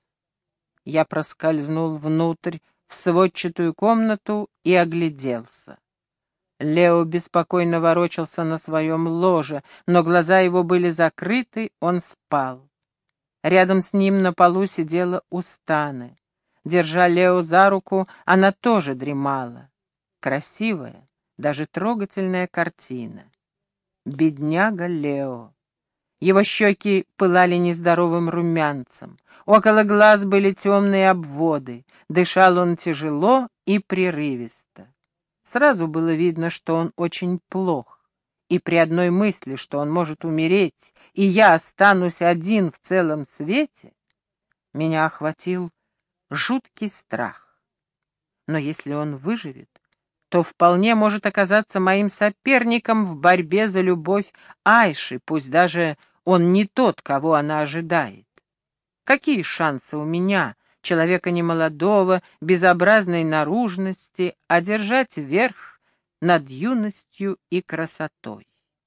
Я проскользнул внутрь, в сводчатую комнату, и огляделся. Лео беспокойно ворочался на своем ложе, но глаза его были закрыты, он спал. Рядом с ним на полу сидела Устаны. Держа Лео за руку, она тоже дремала. Красивая, даже трогательная картина. Бедняга Лео. Его щеки пылали нездоровым румянцем. Около глаз были темные обводы. Дышал он тяжело и прерывисто. Сразу было видно, что он очень плох. И при одной мысли, что он может умереть, и я останусь один в целом свете, меня охватил жуткий страх. Но если он выживет, то вполне может оказаться моим соперником в борьбе за любовь Айши, пусть даже он не тот, кого она ожидает. Какие шансы у меня, человека немолодого, безобразной наружности, одержать верх над юностью и красотой?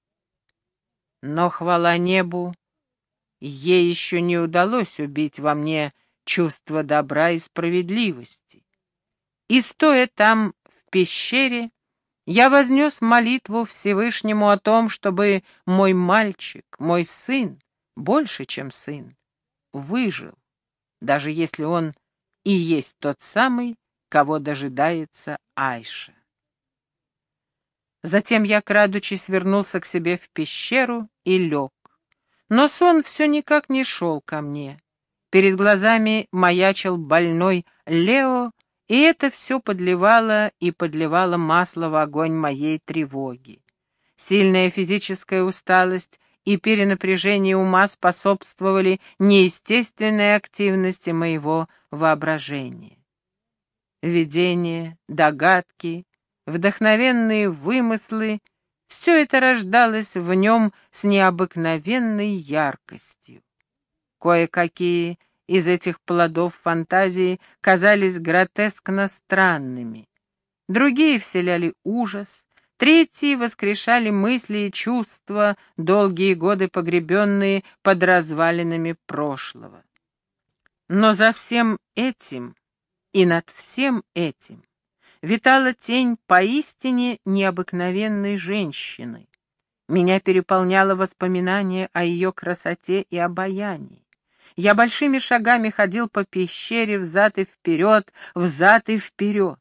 Но, хвала небу, ей еще не удалось убить во мне чувство добра и справедливости. И, стоя там в пещере, я вознес молитву Всевышнему о том, чтобы мой мальчик, мой сын, больше, чем сын, выжил, даже если он и есть тот самый, кого дожидается Айша. Затем я, крадучись, вернулся к себе в пещеру и лег. Но сон все никак не шел ко мне. Перед глазами маячил больной Лео, и это все подливало и подливало масло в огонь моей тревоги. Сильная физическая усталость и перенапряжение ума способствовали неестественной активности моего воображения. Видения, догадки, вдохновенные вымыслы — все это рождалось в нем с необыкновенной яркостью. Кое-какие из этих плодов фантазии казались гротескно странными, другие вселяли ужас, Третьи воскрешали мысли и чувства, долгие годы погребенные под развалинами прошлого. Но за всем этим и над всем этим витала тень поистине необыкновенной женщины. Меня переполняло воспоминание о ее красоте и обаянии. Я большими шагами ходил по пещере взад и вперед, взад и вперед.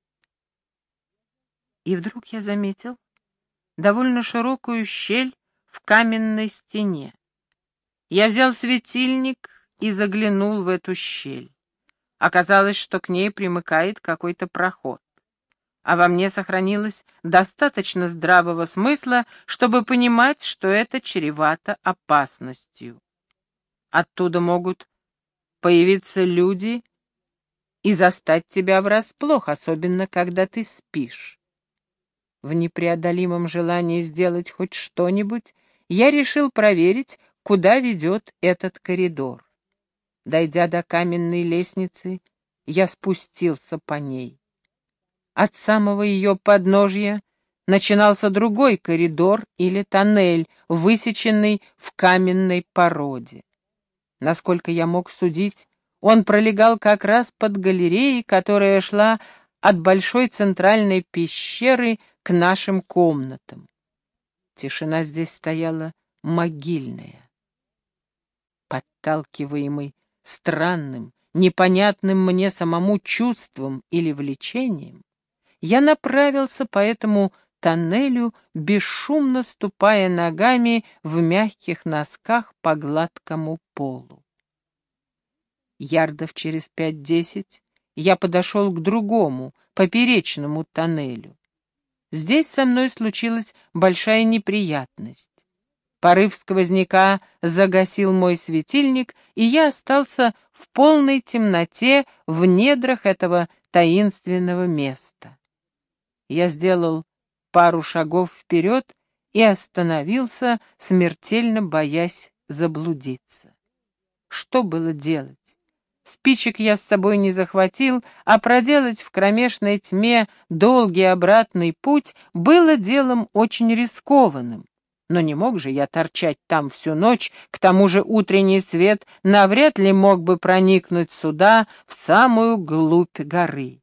И вдруг я заметил довольно широкую щель в каменной стене. Я взял светильник и заглянул в эту щель. Оказалось, что к ней примыкает какой-то проход. А во мне сохранилось достаточно здравого смысла, чтобы понимать, что это чревато опасностью. Оттуда могут появиться люди и застать тебя врасплох, особенно когда ты спишь. В непреодолимом желании сделать хоть что-нибудь, я решил проверить, куда ведет этот коридор. Дойдя до каменной лестницы, я спустился по ней. От самого ее подножья начинался другой коридор или тоннель, высеченный в каменной породе. Насколько я мог судить, он пролегал как раз под галереей, которая шла от большой центральной пещеры к нашим комнатам. Тишина здесь стояла могильная. Подталкиваемый странным, непонятным мне самому чувством или влечением, я направился по этому тоннелю, бесшумно ступая ногами в мягких носках по гладкому полу. Ярдов через пять-десять я подошел к другому, поперечному тоннелю. Здесь со мной случилась большая неприятность. Порыв сквозняка загасил мой светильник, и я остался в полной темноте в недрах этого таинственного места. Я сделал пару шагов вперед и остановился, смертельно боясь заблудиться. Что было делать? Спичек я с собой не захватил, а проделать в кромешной тьме долгий обратный путь было делом очень рискованным. Но не мог же я торчать там всю ночь, к тому же утренний свет навряд ли мог бы проникнуть сюда, в самую глубь горы.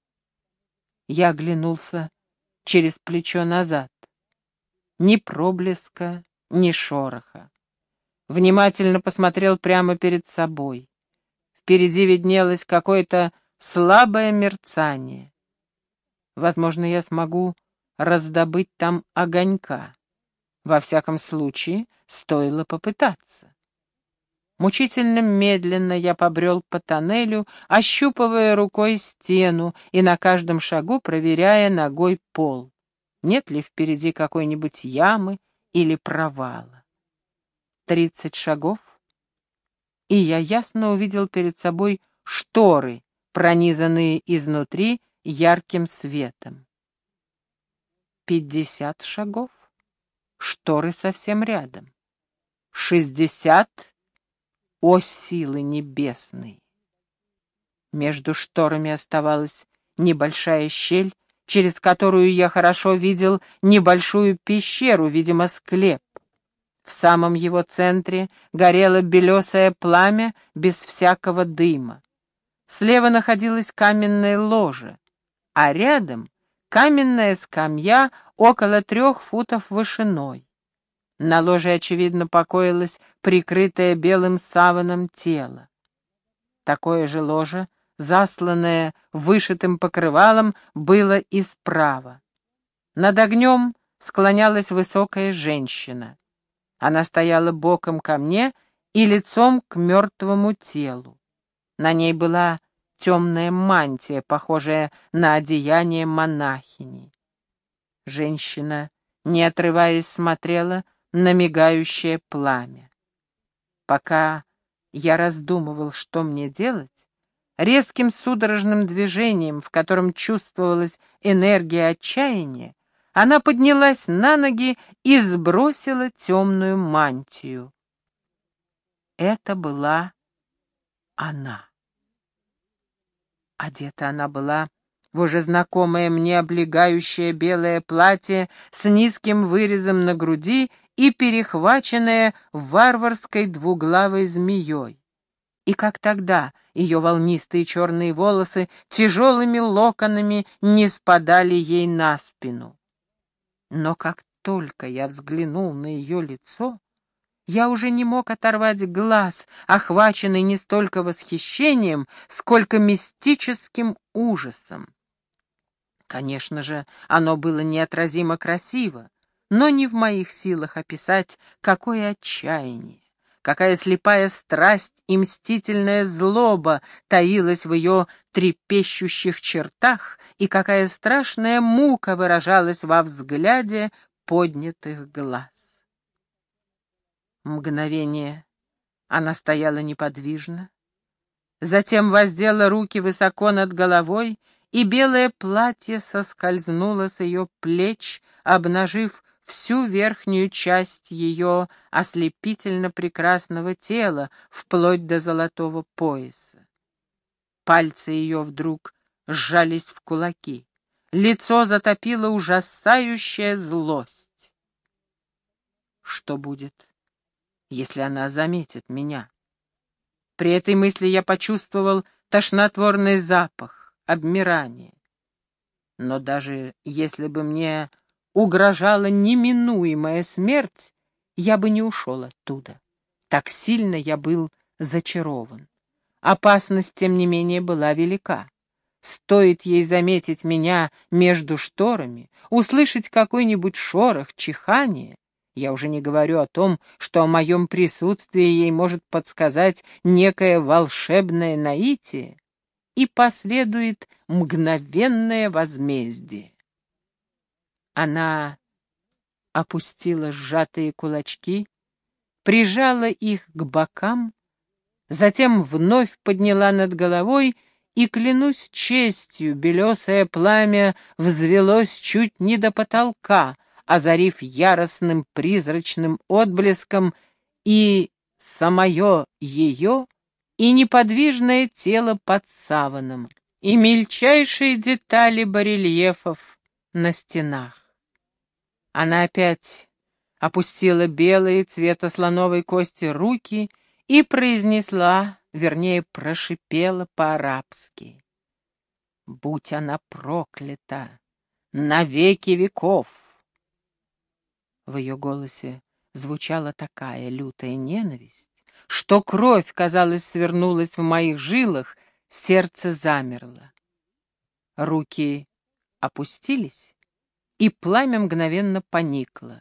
Я оглянулся через плечо назад. Ни проблеска, ни шороха. Внимательно посмотрел прямо перед собой. Впереди виднелось какое-то слабое мерцание. Возможно, я смогу раздобыть там огонька. Во всяком случае, стоило попытаться. Мучительно медленно я побрел по тоннелю, ощупывая рукой стену и на каждом шагу проверяя ногой пол. Нет ли впереди какой-нибудь ямы или провала? Тридцать шагов, и я ясно увидел перед собой шторы, пронизанные изнутри ярким светом. Пятьдесят шагов, шторы совсем рядом. Шестьдесят, о силы небесные! Между шторами оставалась небольшая щель, через которую я хорошо видел небольшую пещеру, видимо, склеп. В самом его центре горело белесое пламя без всякого дыма. Слева находилась каменная ложа, а рядом каменная скамья около трех футов вышиной. На ложе, очевидно, покоилось прикрытое белым саваном тело. Такое же ложе, засланное вышитым покрывалом, было и справа. Над огнем склонялась высокая женщина. Она стояла боком ко мне и лицом к мертвому телу. На ней была темная мантия, похожая на одеяние монахини. Женщина, не отрываясь, смотрела на мигающее пламя. Пока я раздумывал, что мне делать, резким судорожным движением, в котором чувствовалась энергия отчаяния, она поднялась на ноги и сбросила темную мантию. Это была она. Одета она была в уже знакомое мне облегающее белое платье с низким вырезом на груди и перехваченное варварской двуглавой змеей. И как тогда ее волнистые черные волосы тяжелыми локонами не спадали ей на спину. Но как только я взглянул на ее лицо, я уже не мог оторвать глаз, охваченный не столько восхищением, сколько мистическим ужасом. Конечно же, оно было неотразимо красиво, но не в моих силах описать, какое отчаяние, какая слепая страсть и мстительная злоба таилась в ее трепещущих чертах и какая страшная мука выражалась во взгляде поднятых глаз. Мгновение она стояла неподвижно, затем воздела руки высоко над головой, и белое платье соскользнуло с ее плеч, обнажив всю верхнюю часть ее ослепительно прекрасного тела, вплоть до золотого пояса. Пальцы ее вдруг сжались в кулаки. Лицо затопило ужасающая злость. Что будет, если она заметит меня? При этой мысли я почувствовал тошнотворный запах, обмирание. Но даже если бы мне угрожала неминуемая смерть, я бы не ушел оттуда. Так сильно я был зачарован. Опасность, тем не менее, была велика. Стоит ей заметить меня между шторами, услышать какой-нибудь шорох, чихание. Я уже не говорю о том, что о моем присутствии ей может подсказать некое волшебное наитие, и последует мгновенное возмездие. Она опустила сжатые кулачки, прижала их к бокам, затем вновь подняла над головой, и, клянусь честью, белесое пламя взвелось чуть не до потолка, озарив яростным призрачным отблеском и самое ее, и неподвижное тело под саваном, и мельчайшие детали барельефов на стенах. Она опять опустила белые цвета слоновой кости руки и произнесла, вернее, прошипела по-арабски: «Будь она проклята на веки веков!» В ее голосе звучала такая лютая ненависть, что кровь, казалось, свернулась в моих жилах, сердце замерло. Руки опустились, и пламя мгновенно поникло.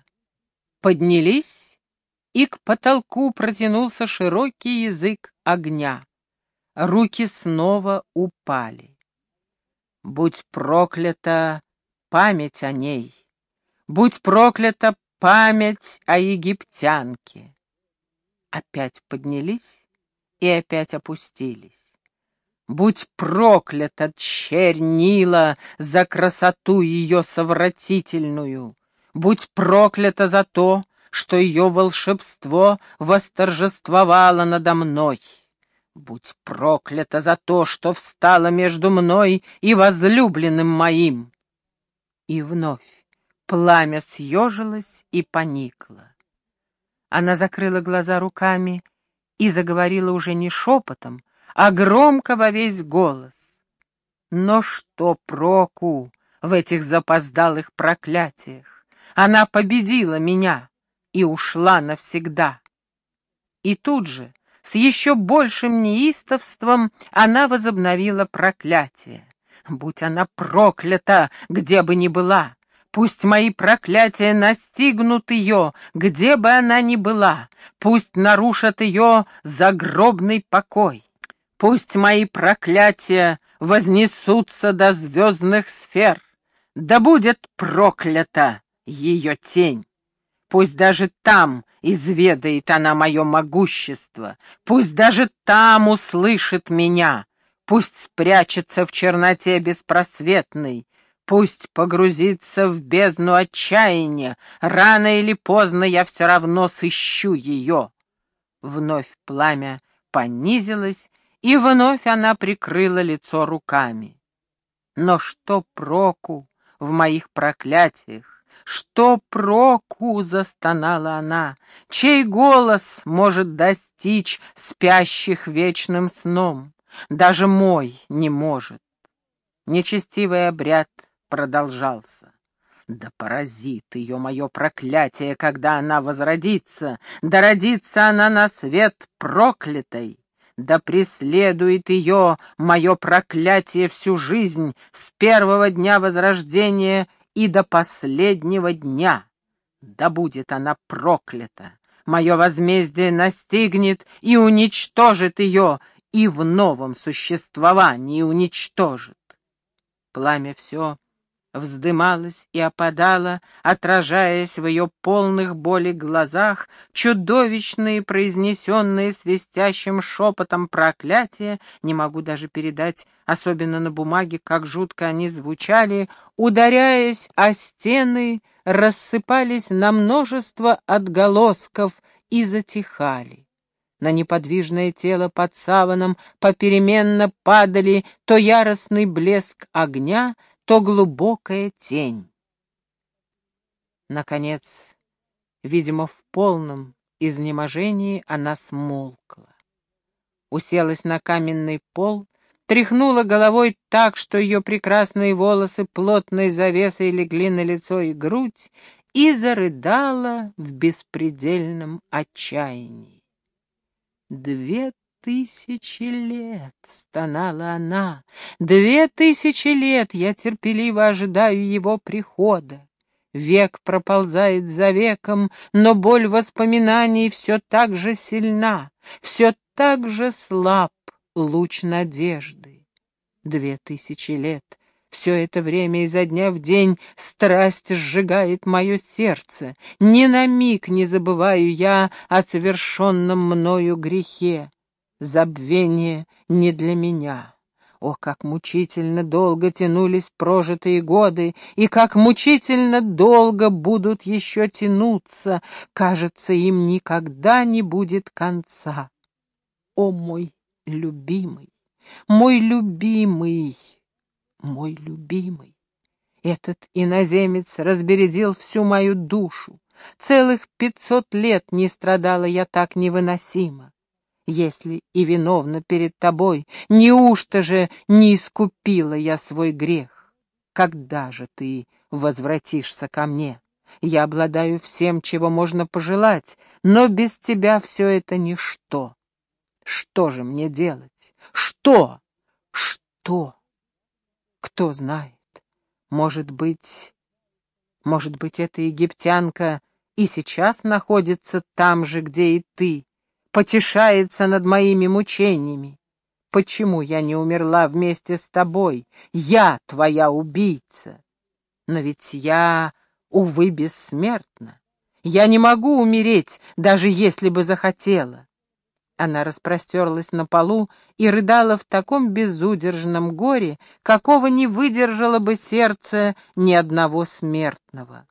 Поднялись, и к потолку протянулся широкий язык огня. Руки снова упали. Будь проклята память о ней! Будь проклята память о египтянке! Опять поднялись и опять опустились. Будь проклята чернь Нила за красоту ее совратительную! Будь проклята за то, что ее волшебство восторжествовало надо мной! Будь проклята за то, что встала между мной и возлюбленным моим!» И вновь пламя съежилось и поникло. Она закрыла глаза руками и заговорила уже не шепотом, а громко во весь голос. Но что проку в этих запоздалых проклятиях? Она победила меня и ушла навсегда. И тут же, с еще большим неистовством, она возобновила проклятие. Будь она проклята, где бы ни была! Пусть мои проклятия настигнут ее, где бы она ни была! Пусть нарушат ее загробный покой! Пусть мои проклятия вознесутся до звездных сфер! Да будет проклята ее тень! Пусть даже там изведает она мое могущество, пусть даже там услышит меня, пусть спрячется в черноте беспросветной, пусть погрузится в бездну отчаяния, рано или поздно я все равно сыщу ее. Вновь пламя понизилось, и вновь она прикрыла лицо руками. Но что проку в моих проклятиях? Что проку, застонала она, чей голос может достичь спящих вечным сном? Даже мой не может. Нечестивый обряд продолжался. Да поразит ее мое проклятие, когда она возродится, да родится она на свет проклятой. Да преследует ее мое проклятие всю жизнь с первого дня возрождения и до последнего дня. Да будет она проклята, мое возмездие настигнет и уничтожит ее, и в новом существовании уничтожит. Пламя все вздымалось и опадало, отражаясь в ее полных боли глазах, чудовищные, произнесенные свистящим шепотом проклятия, не могу даже передать, особенно на бумаге, как жутко они звучали, ударяясь о стены, рассыпались на множество отголосков и затихали. На неподвижное тело под саваном попеременно падали то яростный блеск огня, то глубокая тень. Наконец, видимо, в полном изнеможении она смолкла. Уселась на каменный пол, тряхнула головой так, что ее прекрасные волосы плотной завесой легли на лицо и грудь, и зарыдала в беспредельном отчаянии. Две тысячи лет, стонала она, две тысячи лет я терпеливо ожидаю его прихода. Век проползает за веком, но боль воспоминаний все так же сильна, все так же слаб луч надежды. Две тысячи лет, все это время изо дня в день страсть сжигает мое сердце. Ни на миг не забываю я о совершенном мною грехе. Забвение не для меня. О, как мучительно долго тянулись прожитые годы, и как мучительно долго будут еще тянуться. Кажется, им никогда не будет конца. О, мой любимый, мой любимый, мой любимый! Этот иноземец разбередил всю мою душу. Целых пятьсот лет не страдала я так невыносимо. Если и виновна перед тобой, неужто же не искупила я свой грех? Когда же ты возвратишься ко мне? Я обладаю всем, чего можно пожелать, но без тебя все это ничто. Что же мне делать? Что? Что? Кто знает? Может быть, может быть, эта египтянка и сейчас находится там же, где и ты, потешается над моими мучениями. Почему я не умерла вместе с тобой? Я твоя убийца. Но ведь я, увы, бессмертна. Я не могу умереть, даже если бы захотела. Она распростерлась на полу и рыдала в таком безудержном горе, какого не выдержало бы сердце ни одного смертного.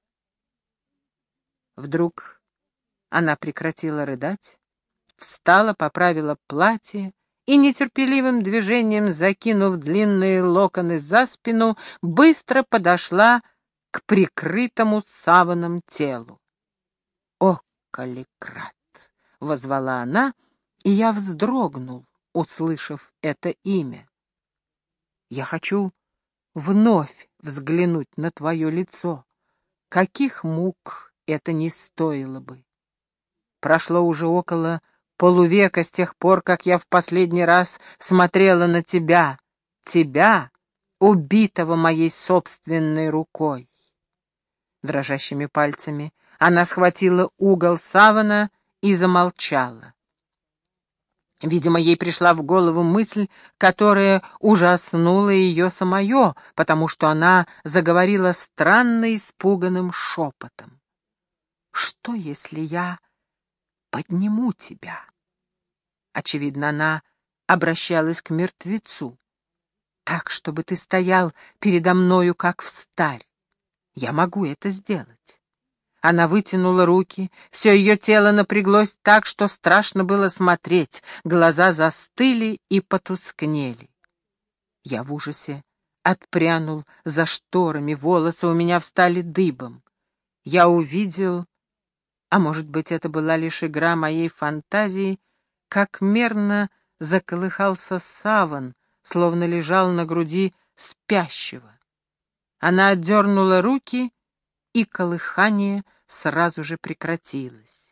Вдруг она прекратила рыдать, встала, поправила платье и, нетерпеливым движением закинув длинные локоны за спину, быстро подошла к прикрытому саваном телу. «О, Каликрат!» — возвала она, и я вздрогнул, услышав это имя. «Я хочу вновь взглянуть на твое лицо. Каких мук это не стоило бы! Прошло уже около полувека с тех пор, как я в последний раз смотрела на тебя, тебя, убитого моей собственной рукой». Дрожащими пальцами она схватила угол савана и замолчала. Видимо, ей пришла в голову мысль, которая ужаснула ее самое, потому что она заговорила странно испуганным шепотом. «Что, если я подниму тебя?» Очевидно, она обращалась к мертвецу. «Так, чтобы ты стоял передо мною, как встарь. Я могу это сделать». Она вытянула руки, все ее тело напряглось так, что страшно было смотреть, глаза застыли и потускнели. Я в ужасе отпрянул за шторами, волосы у меня встали дыбом. Я увидел, а может быть, это была лишь игра моей фантазии, как мерно заколыхался саван, словно лежал на груди спящего. Она отдернула руки, и колыхание сразу же прекратилось.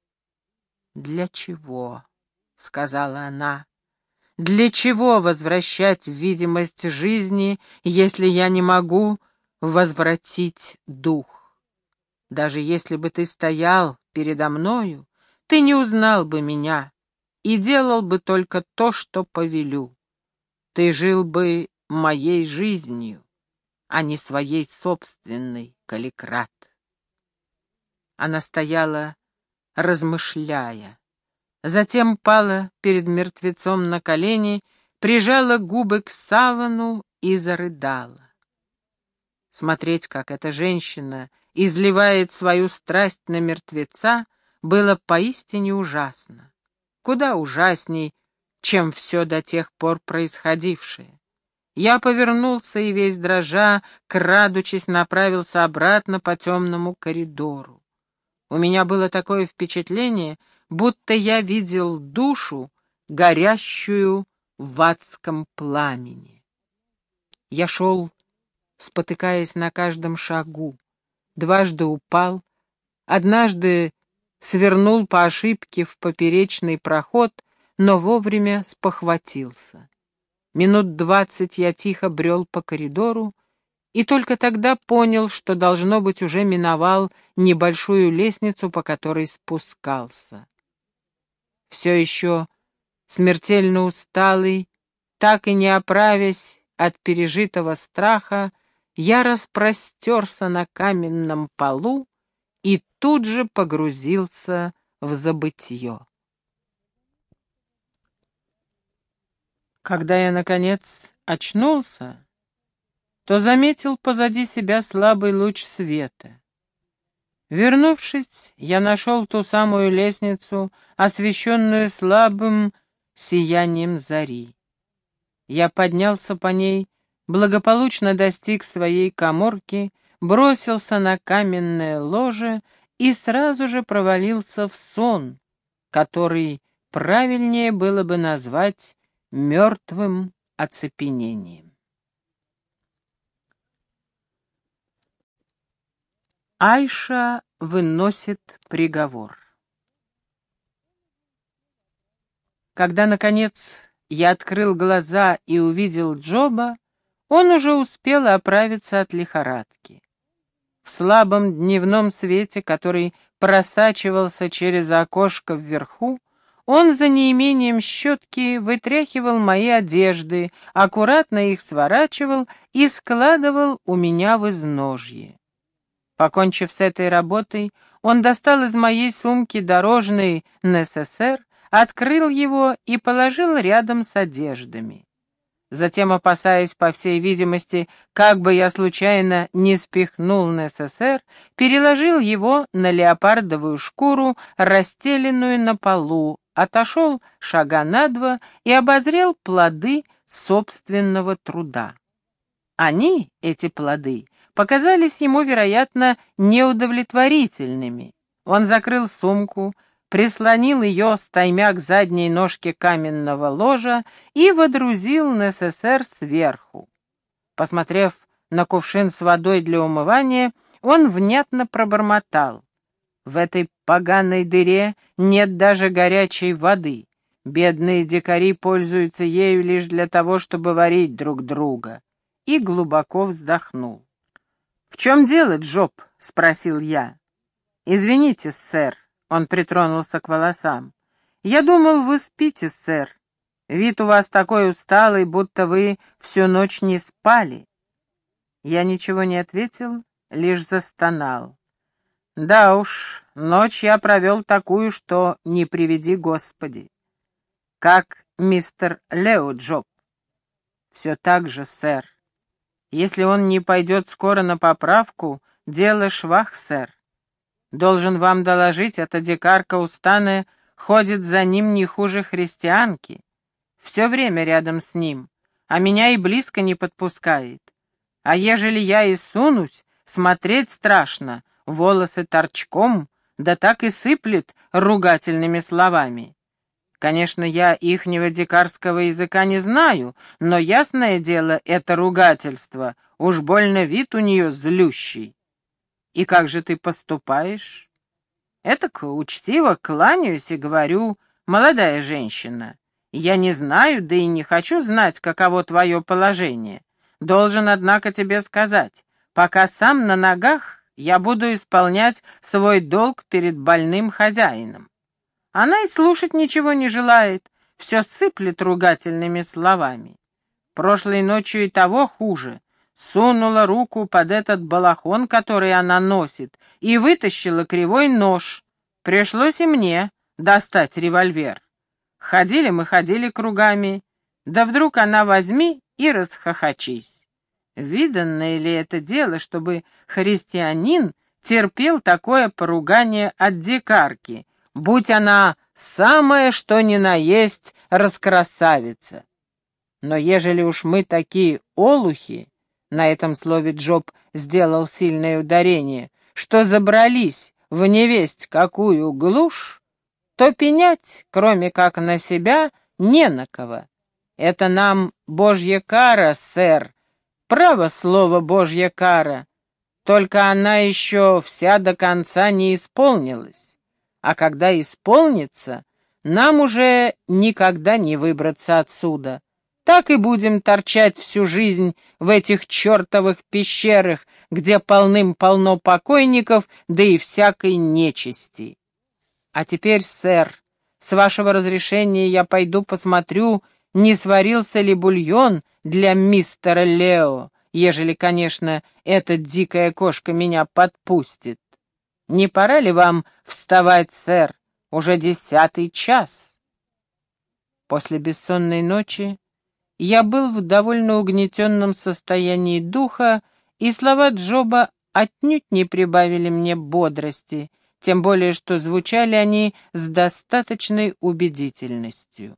«Для чего?» — сказала она. «Для чего возвращать в видимость жизни, если я не могу возвратить дух? Даже если бы ты стоял передо мною, ты не узнал бы меня и делал бы только то, что повелю. Ты жил бы моей жизнью, а не своей собственной, Каликрат». Она стояла, размышляя. Затем пала перед мертвецом на колени, прижала губы к савану и зарыдала. Смотреть, как эта женщина изливает свою страсть на мертвеца, было поистине ужасно. Куда ужасней, чем все до тех пор происходившее. Я повернулся и весь дрожа, крадучись, направился обратно по темному коридору. У меня было такое впечатление, будто я видел душу, горящую в адском пламени. Я шел, спотыкаясь на каждом шагу, дважды упал, однажды свернул по ошибке в поперечный проход, но вовремя спохватился. Минут двадцать я тихо брел по коридору, и только тогда понял, что, должно быть, уже миновал небольшую лестницу, по которой спускался. Все еще смертельно усталый, так и не оправясь от пережитого страха, я распростерся на каменном полу и тут же погрузился в забытье. Когда я, наконец, очнулся, то заметил позади себя слабый луч света. Вернувшись, я нашел ту самую лестницу, освещенную слабым сиянием зари. Я поднялся по ней, благополучно достиг своей каморки, бросился на каменное ложе и сразу же провалился в сон, который правильнее было бы назвать мертвым оцепенением. Айша выносит приговор. Когда, наконец, я открыл глаза и увидел Джоба, он уже успел оправиться от лихорадки. В слабом дневном свете, который просачивался через окошко вверху, он за неимением щетки вытряхивал мои одежды, аккуратно их сворачивал и складывал у меня в изножье. Покончив с этой работой, он достал из моей сумки дорожный НССР, открыл его и положил рядом с одеждами. Затем, опасаясь, по всей видимости, как бы я случайно не спихнул НССР, переложил его на леопардовую шкуру, расстеленную на полу, отошел шага на два и обозрел плоды собственного труда. Они, эти плоды, показались ему, вероятно, неудовлетворительными. Он закрыл сумку, прислонил ее стаймя к задней ножке каменного ложа и водрузил НССР сверху. Посмотрев на кувшин с водой для умывания, он внятно пробормотал: «В этой поганой дыре нет даже горячей воды. Бедные дикари пользуются ею лишь для того, чтобы варить друг друга». И глубоко вздохнул. «В чем дело, Джоб?» — спросил я. «Извините, сэр», — он притронулся к волосам. «Я думал, вы спите, сэр. Вид у вас такой усталый, будто вы всю ночь не спали». Я ничего не ответил, лишь застонал. «Да уж, ночь я провел такую, что не приведи Господи». «Как мистер Лео, Джоб?» «Все так же, сэр. Если он не пойдет скоро на поправку, дело швах, сэр. Должен вам доложить, эта дикарка Устана ходит за ним не хуже христианки. Все время рядом с ним. а меня и близко не подпускает. А ежели я и сунусь, смотреть страшно, волосы торчком, да так и сыплет ругательными словами. Конечно, я ихнего дикарского языка не знаю, но, ясное дело, это ругательство, уж больно вид у нее злющий. И как же ты поступаешь? Этак учтиво кланяюсь и говорю: молодая женщина, я не знаю, да и не хочу знать, каково твое положение. Должен, однако, тебе сказать, пока сам на ногах, я буду исполнять свой долг перед больным хозяином. Она и слушать ничего не желает, все сыплет ругательными словами. Прошлой ночью и того хуже. Сунула руку под этот балахон, который она носит, и вытащила кривой нож. Пришлось и мне достать револьвер. Ходили мы, ходили кругами, да вдруг она возьми и расхохочись. Виданное ли это дело, чтобы христианин терпел такое поругание от дикарки, будь она самая что ни на есть раскрасавица? Но ежели уж мы такие олухи, на этом слове Джоб сделал сильное ударение, что забрались в невесть какую глушь, то пенять, кроме как на себя, не на кого. Это нам Божья кара, сэр, право слово Божья кара, только она еще вся до конца не исполнилась. А когда исполнится, нам уже никогда не выбраться отсюда. Так и будем торчать всю жизнь в этих чертовых пещерах, где полным-полно покойников, да и всякой нечисти. А теперь, сэр, с вашего разрешения я пойду посмотрю, не сварился ли бульон для мистера Лео, ежели, конечно, эта дикая кошка меня подпустит. Не пора ли вам вставать, сэр? Уже десятый час. После бессонной ночи я был в довольно угнетенном состоянии духа, и слова Джоба отнюдь не прибавили мне бодрости, тем более что звучали они с достаточной убедительностью.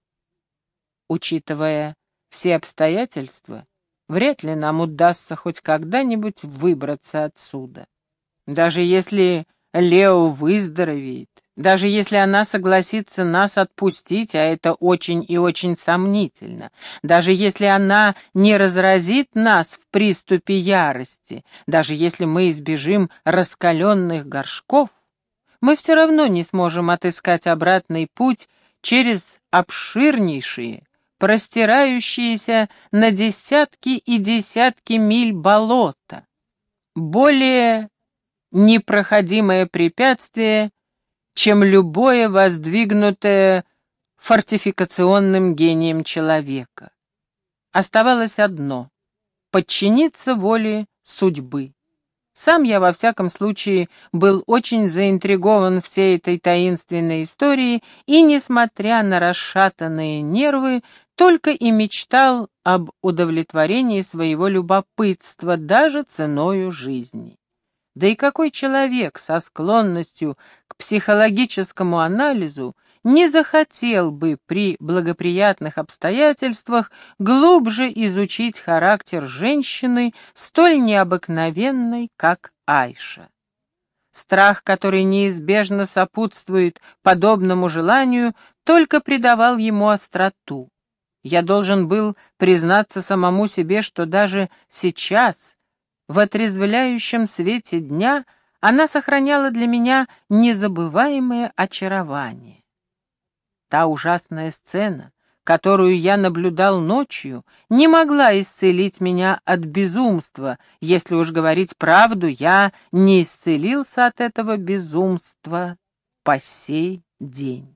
Учитывая все обстоятельства, вряд ли нам удастся хоть когда-нибудь выбраться отсюда. Даже если Лео выздоровеет, даже если она согласится нас отпустить, а это очень и очень сомнительно, даже если она не разразит нас в приступе ярости, даже если мы избежим раскаленных горшков, мы все равно не сможем отыскать обратный путь через обширнейшие, простирающиеся на десятки и десятки миль болота, более непроходимое препятствие, чем любое воздвигнутое фортификационным гением человека. Оставалось одно — подчиниться воле судьбы. Сам я, во всяком случае, был очень заинтригован всей этой таинственной историей и, несмотря на расшатанные нервы, только и мечтал об удовлетворении своего любопытства даже ценою жизни. Да и какой человек со склонностью к психологическому анализу не захотел бы при благоприятных обстоятельствах глубже изучить характер женщины, столь необыкновенной, как Айша? Страх, который неизбежно сопутствует подобному желанию, только придавал ему остроту. Я должен был признаться самому себе, что даже сейчас, в отрезвляющем свете дня, она сохраняла для меня незабываемое очарование. Та ужасная сцена, которую я наблюдал ночью, не могла исцелить меня от безумства. Если уж говорить правду, я не исцелился от этого безумства по сей день.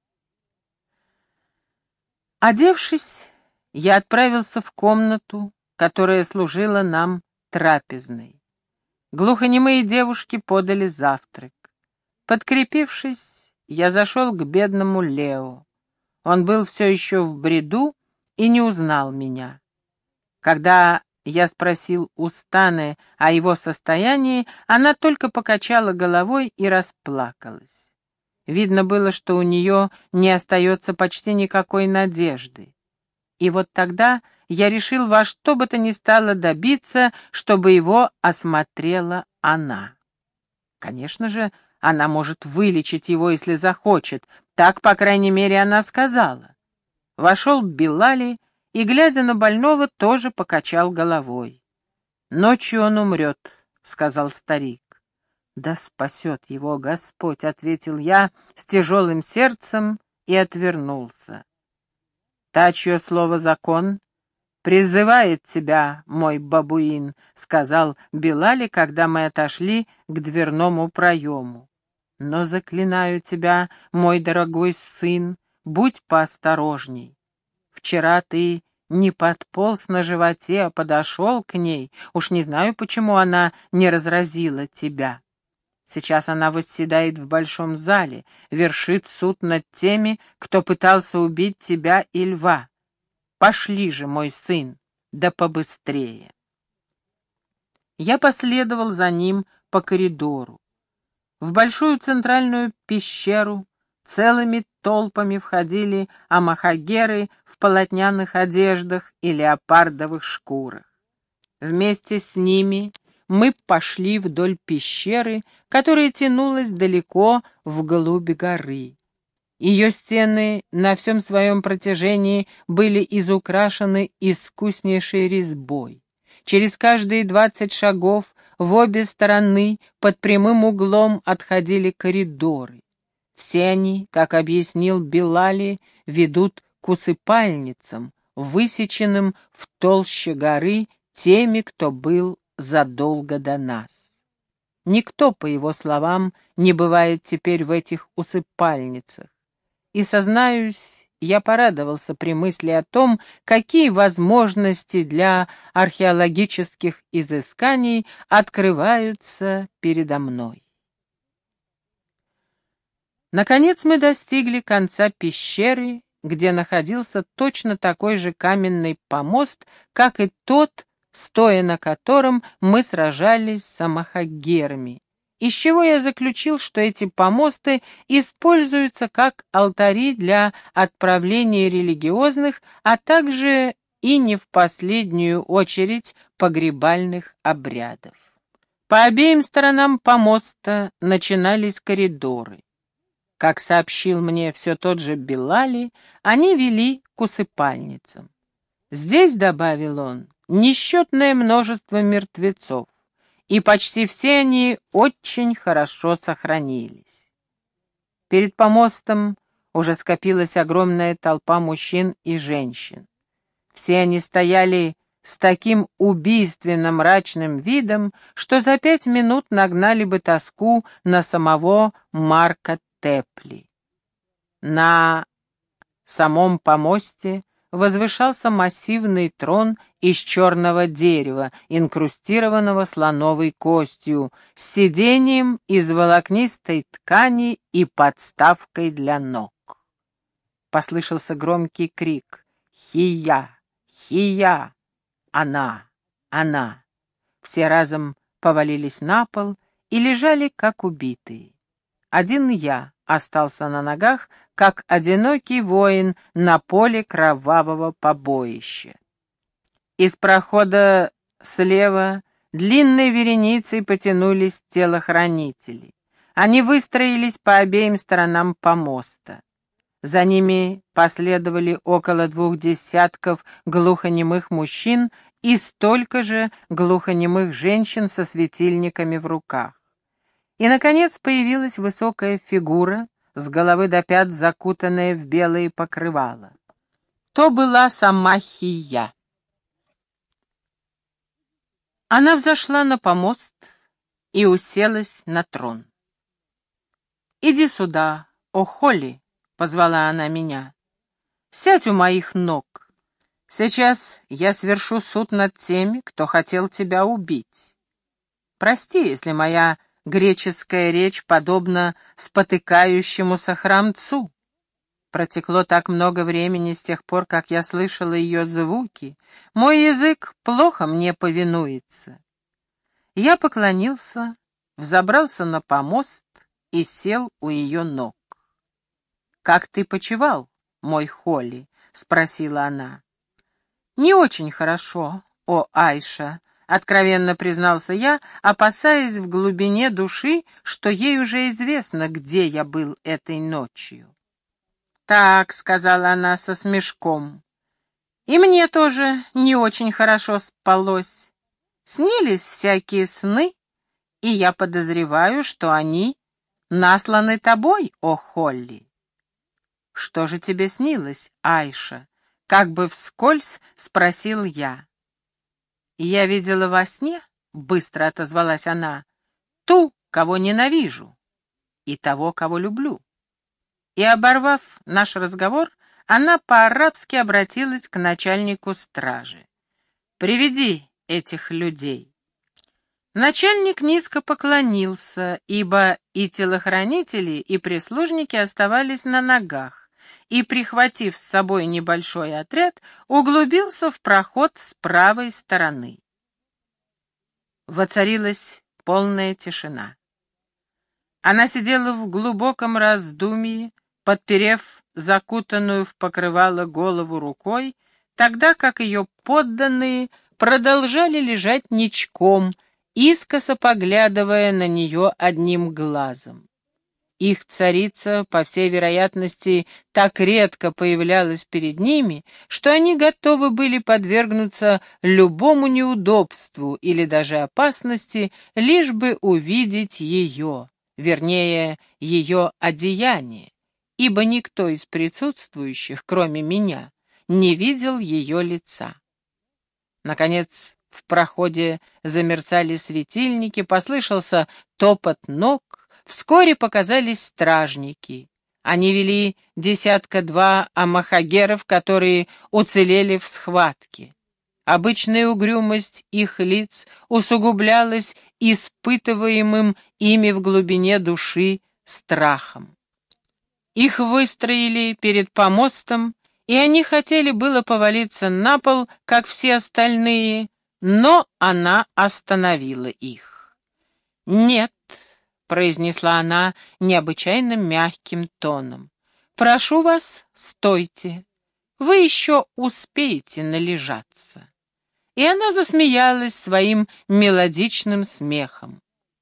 Одевшись, я отправился в комнату, которая служила нам трапезной. Глухонемые девушки подали завтрак. Подкрепившись, я зашел к бедному Лео. Он был все еще в бреду и не узнал меня. Когда я спросил у Станы о его состоянии, она только покачала головой и расплакалась. Видно было, что у нее не остается почти никакой надежды. И вот тогда я решил во что бы то ни стало добиться, чтобы его осмотрела она. Конечно же, она может вылечить его, если захочет. Так, по крайней мере, она сказала. Вошел Билали и, глядя на больного, тоже покачал головой. «Ночью он умрет», — сказал старик. «Да спасет его Господь», — ответил я с тяжелым сердцем и отвернулся. «Та, чье слово закон, призывает тебя, мой бабуин», — сказал Билали, когда мы отошли к дверному проему. «Но заклинаю тебя, мой дорогой сын, будь поосторожней. Вчера ты не подполз на животе, а подошел к ней. Уж не знаю, почему она не разразила тебя. Сейчас она восседает в большом зале, вершит суд над теми, кто пытался убить тебя и льва. Пошли же, мой сын, да побыстрее». Я последовал за ним по коридору. В большую центральную пещеру целыми толпами входили амахагеры в полотняных одеждах и леопардовых шкурах. Вместе с ними мы пошли вдоль пещеры, которая тянулась далеко вглубь горы. Ее стены на всем своем протяжении были изукрашены искуснейшей резьбой. Через каждые двадцать шагов в обе стороны под прямым углом отходили коридоры. Все они, как объяснил Билали, ведут к усыпальницам, высеченным в толще горы теми, кто был задолго до нас. Никто, по его словам, не бывает теперь в этих усыпальницах. И, сознаюсь, я порадовался при мысли о том, какие возможности для археологических изысканий открываются передо мной. Наконец мы достигли конца пещеры, где находился точно такой же каменный помост, как и тот, стоя на котором мы сражались с амахагерами, из чего я заключил, что эти помосты используются как алтари для отправления религиозных, а также и не в последнюю очередь погребальных обрядов. По обеим сторонам помоста начинались коридоры. Как сообщил мне все тот же Билали, они вели к усыпальницам. Здесь, добавил он, несчетное множество мертвецов, и почти все они очень хорошо сохранились. Перед помостом уже скопилась огромная толпа мужчин и женщин. Все они стояли с таким убийственно мрачным видом, что за пять минут нагнали бы тоску на самого Марка Тепли. На самом помосте возвышался массивный трон из черного дерева, инкрустированного слоновой костью, с сиденьем из волокнистой ткани и подставкой для ног. Послышался громкий крик: «Хия! Хия! Она! Она!» Все разом повалились на пол и лежали, как убитые. Один я остался на ногах, как одинокий воин на поле кровавого побоища. Из прохода слева длинной вереницей потянулись телохранители. Они выстроились по обеим сторонам помоста. За ними последовали около двух десятков глухонемых мужчин и столько же глухонемых женщин со светильниками в руках. И, наконец, появилась высокая фигура, с головы до пят закутанная в белые покрывала. То была сама Хия. Она взошла на помост и уселась на трон. «Иди сюда, о Холли», — позвала она меня. «Сядь у моих ног. Сейчас я свершу суд над теми, кто хотел тебя убить. Прости, если моя греческая речь подобна спотыкающемуся храмцу. Протекло так много времени с тех пор, как я слышала ее звуки. Мой язык плохо мне повинуется». Я поклонился, взобрался на помост и сел у ее ног. «Как ты почивал, мой Холли?» — спросила она. Не очень хорошо, о Айша, откровенно признался я, опасаясь в глубине души, что ей уже известно, где я был этой ночью. «Так», — сказала она со смешком, — «и мне тоже не очень хорошо спалось. Снились всякие сны, и я подозреваю, что они насланы тобой, о Холли». «Что же тебе снилось, Айша?» — как бы вскользь спросил я. «Я видела во сне», — быстро отозвалась она, — «ту, кого ненавижу, и того, кого люблю». И, оборвав наш разговор, она по-арабски обратилась к начальнику стражи. «Приведи этих людей». Начальник низко поклонился, ибо и телохранители, и прислужники оставались на ногах, и, прихватив с собой небольшой отряд, углубился в проход с правой стороны. Воцарилась полная тишина. Она сидела в глубоком раздумье, подперев закутанную в покрывало голову рукой, тогда как ее подданные продолжали лежать ничком, искоса поглядывая на нее одним глазом. Их царица, по всей вероятности, так редко появлялась перед ними, что они готовы были подвергнуться любому неудобству или даже опасности, лишь бы увидеть ее, вернее, ее одеяние, ибо никто из присутствующих, кроме меня, не видел ее лица. Наконец, в проходе замерцали светильники, послышался топот ног, вскоре показались стражники. Они вели десятка-два амахагеров, которые уцелели в схватке. Обычная угрюмость их лиц усугублялась испытываемым ими в глубине души страхом. Их выстроили перед помостом, и они хотели было повалиться на пол, как все остальные, но она остановила их. «Нет», — произнесла она необычайно мягким тоном, — «прошу вас, стойте, вы еще успеете належаться». И она засмеялась своим мелодичным смехом.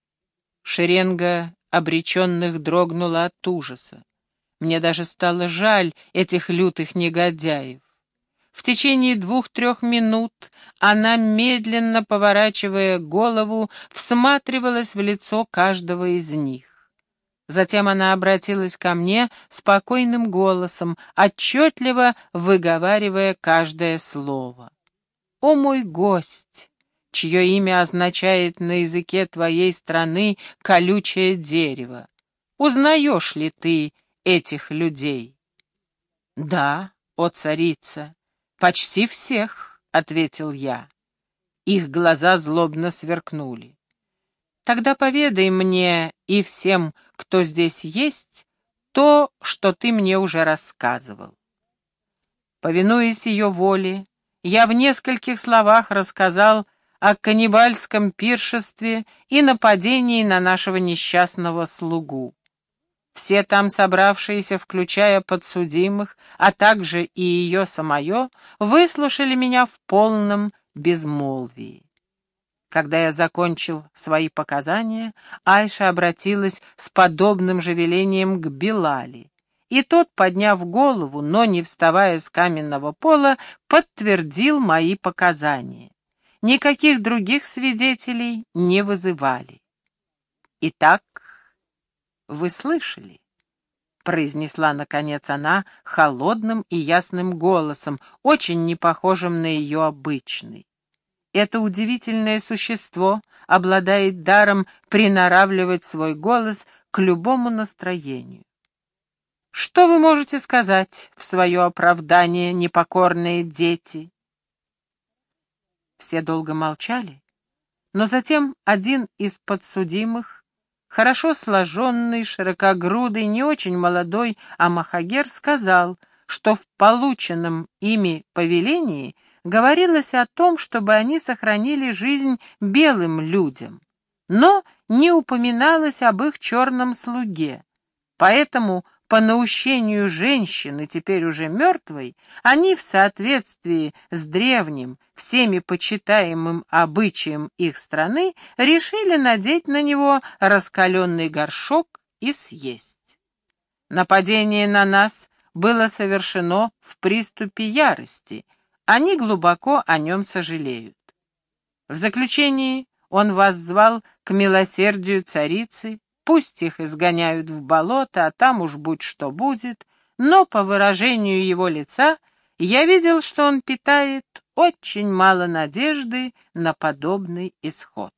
Шеренга обреченных дрогнула от ужаса. Мне даже стало жаль этих лютых негодяев. В течение двух-трех минут она, медленно поворачивая голову, всматривалась в лицо каждого из них. Затем она обратилась ко мне спокойным голосом, отчетливо выговаривая каждое слово. «О мой гость, чье имя означает на языке твоей страны колючее дерево, узнаешь ли ты этих людей?» «Да, о царица, почти всех», — ответил я. Их глаза злобно сверкнули. «Тогда поведай мне и всем, кто здесь есть, то, что ты мне уже рассказывал». Повинуясь ее воле, я в нескольких словах рассказал о каннибальском пиршестве и нападении на нашего несчастного слугу. Все там собравшиеся, включая подсудимых, а также и ее самое, выслушали меня в полном безмолвии. Когда я закончил свои показания, Айша обратилась с подобным же велением к Билали, и тот, подняв голову, но не вставая с каменного пола, подтвердил мои показания. Никаких других свидетелей не вызывали. «Итак, вы слышали?» — произнесла, наконец, она холодным и ясным голосом, очень не похожим на ее обычный. Это удивительное существо обладает даром приноравливать свой голос к любому настроению. Что вы можете сказать в свое оправдание, непокорные дети? Все долго молчали, но затем один из подсудимых, хорошо сложенный, широкогрудый, не очень молодой амахагер, сказал, что в полученном ими повелении говорилось о том, чтобы они сохранили жизнь белым людям, но не упоминалось об их черном слуге, поэтому по наущению женщины, теперь уже мертвой, они в соответствии с древним, всеми почитаемым обычаем их страны решили надеть на него раскаленный горшок и съесть. Нападение на нас было совершено в приступе ярости, они глубоко о нем сожалеют. В заключении он воззвал к милосердию царицы, пусть их изгоняют в болото, а там уж будь что будет, но по выражению его лица я видел, что он питает очень мало надежды на подобный исход.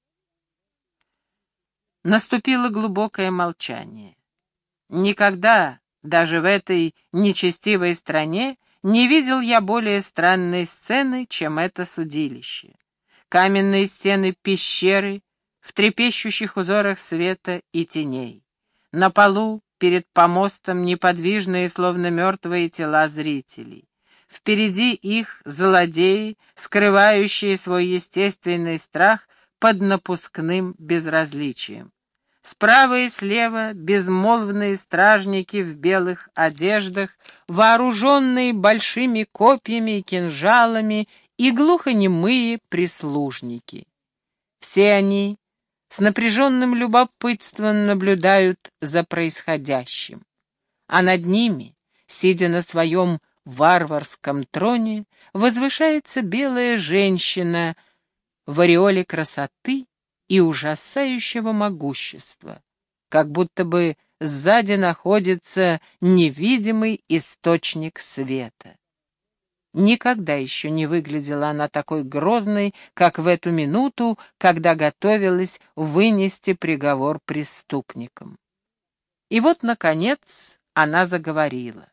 Наступило глубокое молчание. Никогда, даже в этой нечестивой стране, не видел я более странной сцены, чем это судилище. Каменные стены пещеры в трепещущих узорах света и теней. На полу, перед помостом, неподвижные, словно мертвые тела зрителей. Впереди их злодеи, скрывающие свой естественный страх под напускным безразличием. Справа и слева безмолвные стражники в белых одеждах, вооруженные большими копьями и кинжалами, и глухонемые прислужники. Все они с напряженным любопытством наблюдают за происходящим, а над ними, сидя на своем варварском троне, возвышается белая женщина в ореоле красоты и ужасающего могущества, как будто бы сзади находится невидимый источник света. Никогда еще не выглядела она такой грозной, как в эту минуту, когда готовилась вынести приговор преступникам. И вот, наконец, она заговорила.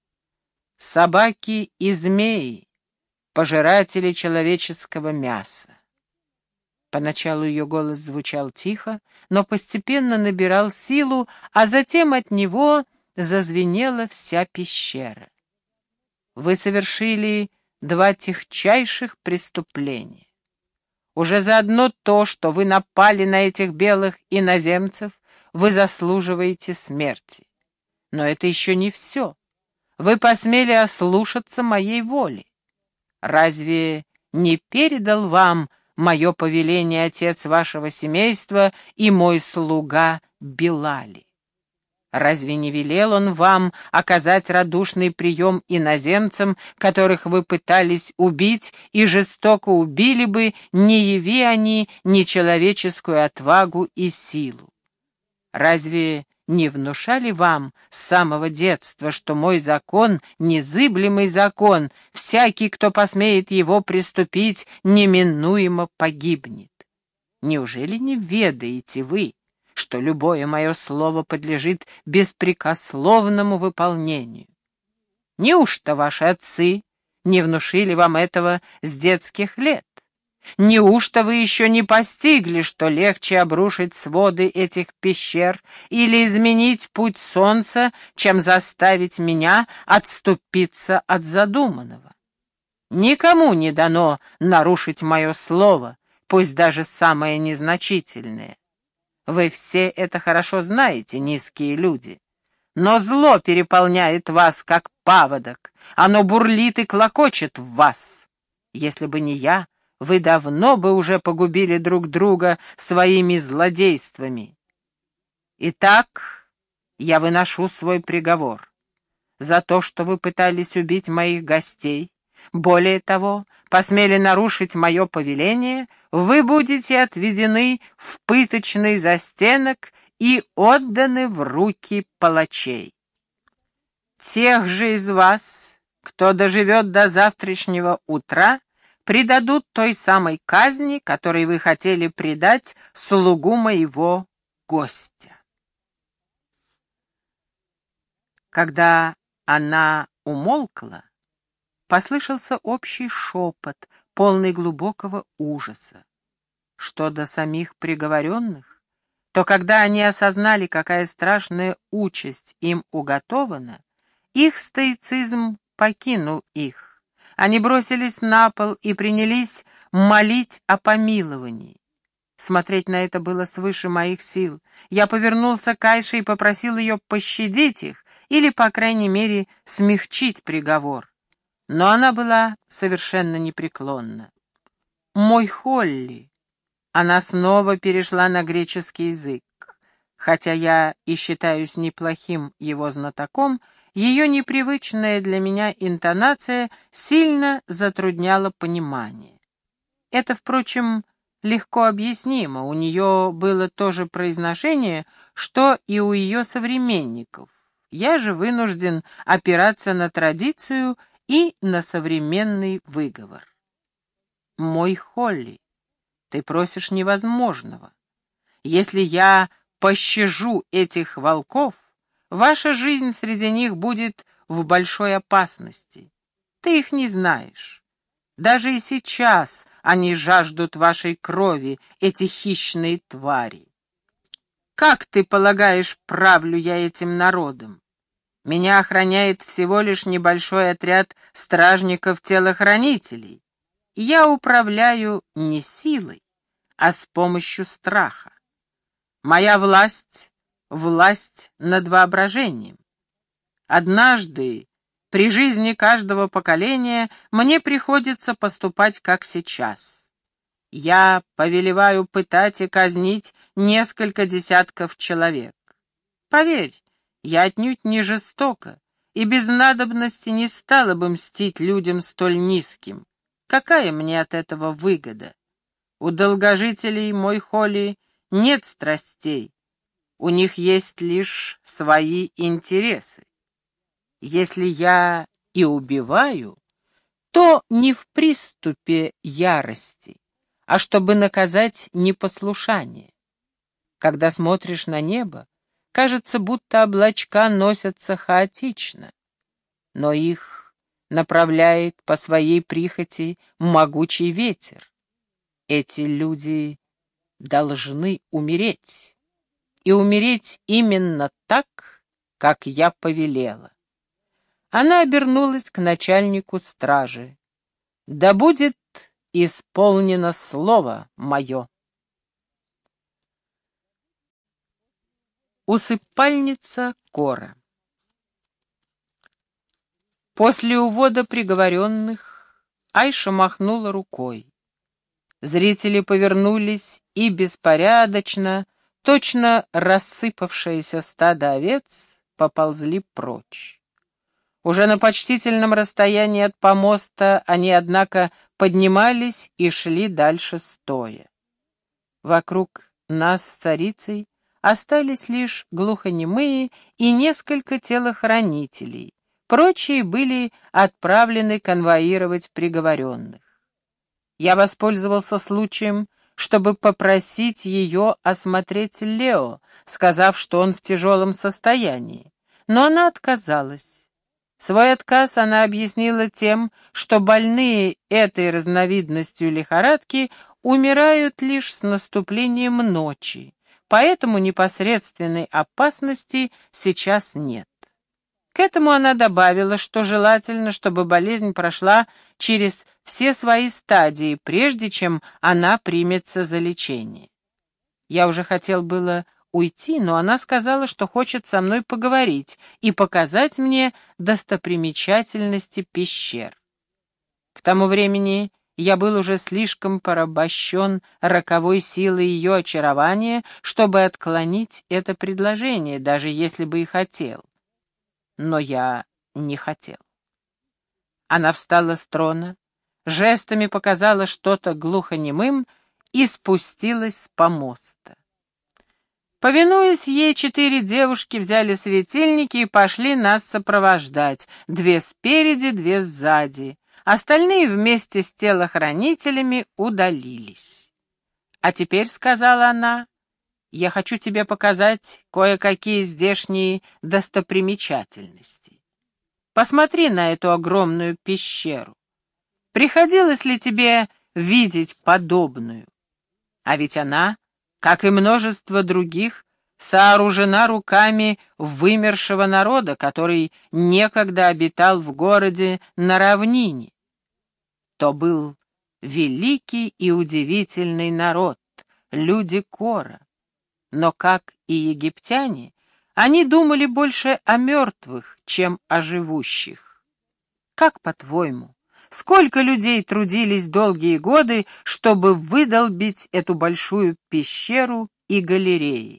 «Собаки и змеи, пожиратели человеческого мяса». Поначалу ее голос звучал тихо, но постепенно набирал силу, а затем от него зазвенела вся пещера. Вы совершили два тягчайших преступления. Уже за одно то, что вы напали на этих белых иноземцев, вы заслуживаете смерти. Но это еще не все. Вы посмели ослушаться моей воли. Разве не передал вам мое повеление отец вашего семейства и мой слуга Билали? Разве не велел он вам оказать радушный прием иноземцам, которых вы пытались убить и жестоко убили бы, не яви они нечеловеческую отвагу и силу? Разве не внушали вам с самого детства, что мой закон — незыблемый закон, всякий, кто посмеет его приступить, неминуемо погибнет? Неужели не ведаете вы, что любое мое слово подлежит беспрекословному выполнению? Неужто ваши отцы не внушили вам этого с детских лет? Неужто вы еще не постигли, что легче обрушить своды этих пещер или изменить путь солнца, чем заставить меня отступиться от задуманного? Никому не дано нарушить мое слово, пусть даже самое незначительное. Вы все это хорошо знаете, низкие люди. Но зло переполняет вас, как паводок. Оно бурлит и клокочет в вас. Если бы не я, вы давно бы уже погубили друг друга своими злодействами. Итак, я выношу свой приговор. За то, что вы пытались убить моих гостей, более того, посмели нарушить мое повеление, вы будете отведены в пыточный застенок и отданы в руки палачей. Тех же из вас, кто доживет до завтрашнего утра, предадут той самой казни, которой вы хотели предать слугу моего гостя. Когда она умолкла, послышался общий шепот, полный глубокого ужаса. Что до самих приговоренных, то когда они осознали, какая страшная участь им уготована, их стоицизм покинул их. Они бросились на пол и принялись молить о помиловании. Смотреть на это было свыше моих сил. Я повернулся к Айше и попросил ее пощадить их, или, по крайней мере, смягчить приговор. Но она была совершенно непреклонна. «Мой Холли», она снова перешла на греческий язык. Хотя я и считаюсь неплохим его знатоком, ее непривычная для меня интонация сильно затрудняла понимание. Это, впрочем, легко объяснимо, у нее было то же произношение, что и у ее современников. Я же вынужден опираться на традицию и на современный выговор. «Мой Холли, ты просишь невозможного. Если я пощажу этих волков, ваша жизнь среди них будет в большой опасности. Ты их не знаешь. Даже и сейчас они жаждут вашей крови, эти хищные твари. Как ты полагаешь, правлю я этим народом? Меня охраняет всего лишь небольшой отряд стражников-телохранителей. Я управляю не силой, а с помощью страха. Моя власть — власть над воображением. Однажды, при жизни каждого поколения, мне приходится поступать как сейчас. Я повелеваю пытать и казнить несколько десятков человек. Поверь, я отнюдь не жестоко и без надобности не стала бы мстить людям столь низким. Какая мне от этого выгода? У долгожителей, мой Холли, нет страстей. У них есть лишь свои интересы. Если я и убиваю, то не в приступе ярости, а чтобы наказать непослушание. Когда смотришь на небо, кажется, будто облачка носятся хаотично, но их направляет по своей прихоти могучий ветер. Эти люди должны умереть, и умереть именно так, как я повелела. Она обернулась к начальнику стражи. «Да будет исполнено слово мое». Усыпальница Кора. После увода приговоренных Айша махнула рукой. Зрители повернулись и беспорядочно, точно рассыпавшееся стадо овец, поползли прочь. Уже на почтительном расстоянии от помоста они, однако, поднимались и шли дальше стоя. Вокруг нас с царицей остались лишь глухонемые и несколько телохранителей. Прочие были отправлены конвоировать приговоренных. Я воспользовался случаем, чтобы попросить ее осмотреть Лео, сказав, что он в тяжелом состоянии, но она отказалась. Свой отказ она объяснила тем, что больные этой разновидностью лихорадки умирают лишь с наступлением ночи, поэтому непосредственной опасности сейчас нет. К этому она добавила, что желательно, чтобы болезнь прошла через все свои стадии, прежде чем она примется за лечение. Я уже хотел было уйти, но она сказала, что хочет со мной поговорить и показать мне достопримечательности пещер. К тому времени я был уже слишком порабощен роковой силой ее очарования, чтобы отклонить это предложение, даже если бы и хотел. Но я не хотел. Она встала с трона, жестами показала что-то глухонемым и спустилась с помоста. Повинуясь ей, четыре девушки взяли светильники и пошли нас сопровождать, две спереди, две сзади. Остальные вместе с телохранителями удалились. «А теперь, — сказала она, — я хочу тебе показать кое-какие здешние достопримечательности. Посмотри на эту огромную пещеру. Приходилось ли тебе видеть подобную? А ведь она, как и множество других, сооружена руками вымершего народа, который некогда обитал в городе на равнине. То был великий и удивительный народ, люди Кора. Но, как и египтяне, Они думали больше о мертвых, чем о живущих. Как, по-твоему, сколько людей трудились долгие годы, чтобы выдолбить эту большую пещеру и галереи?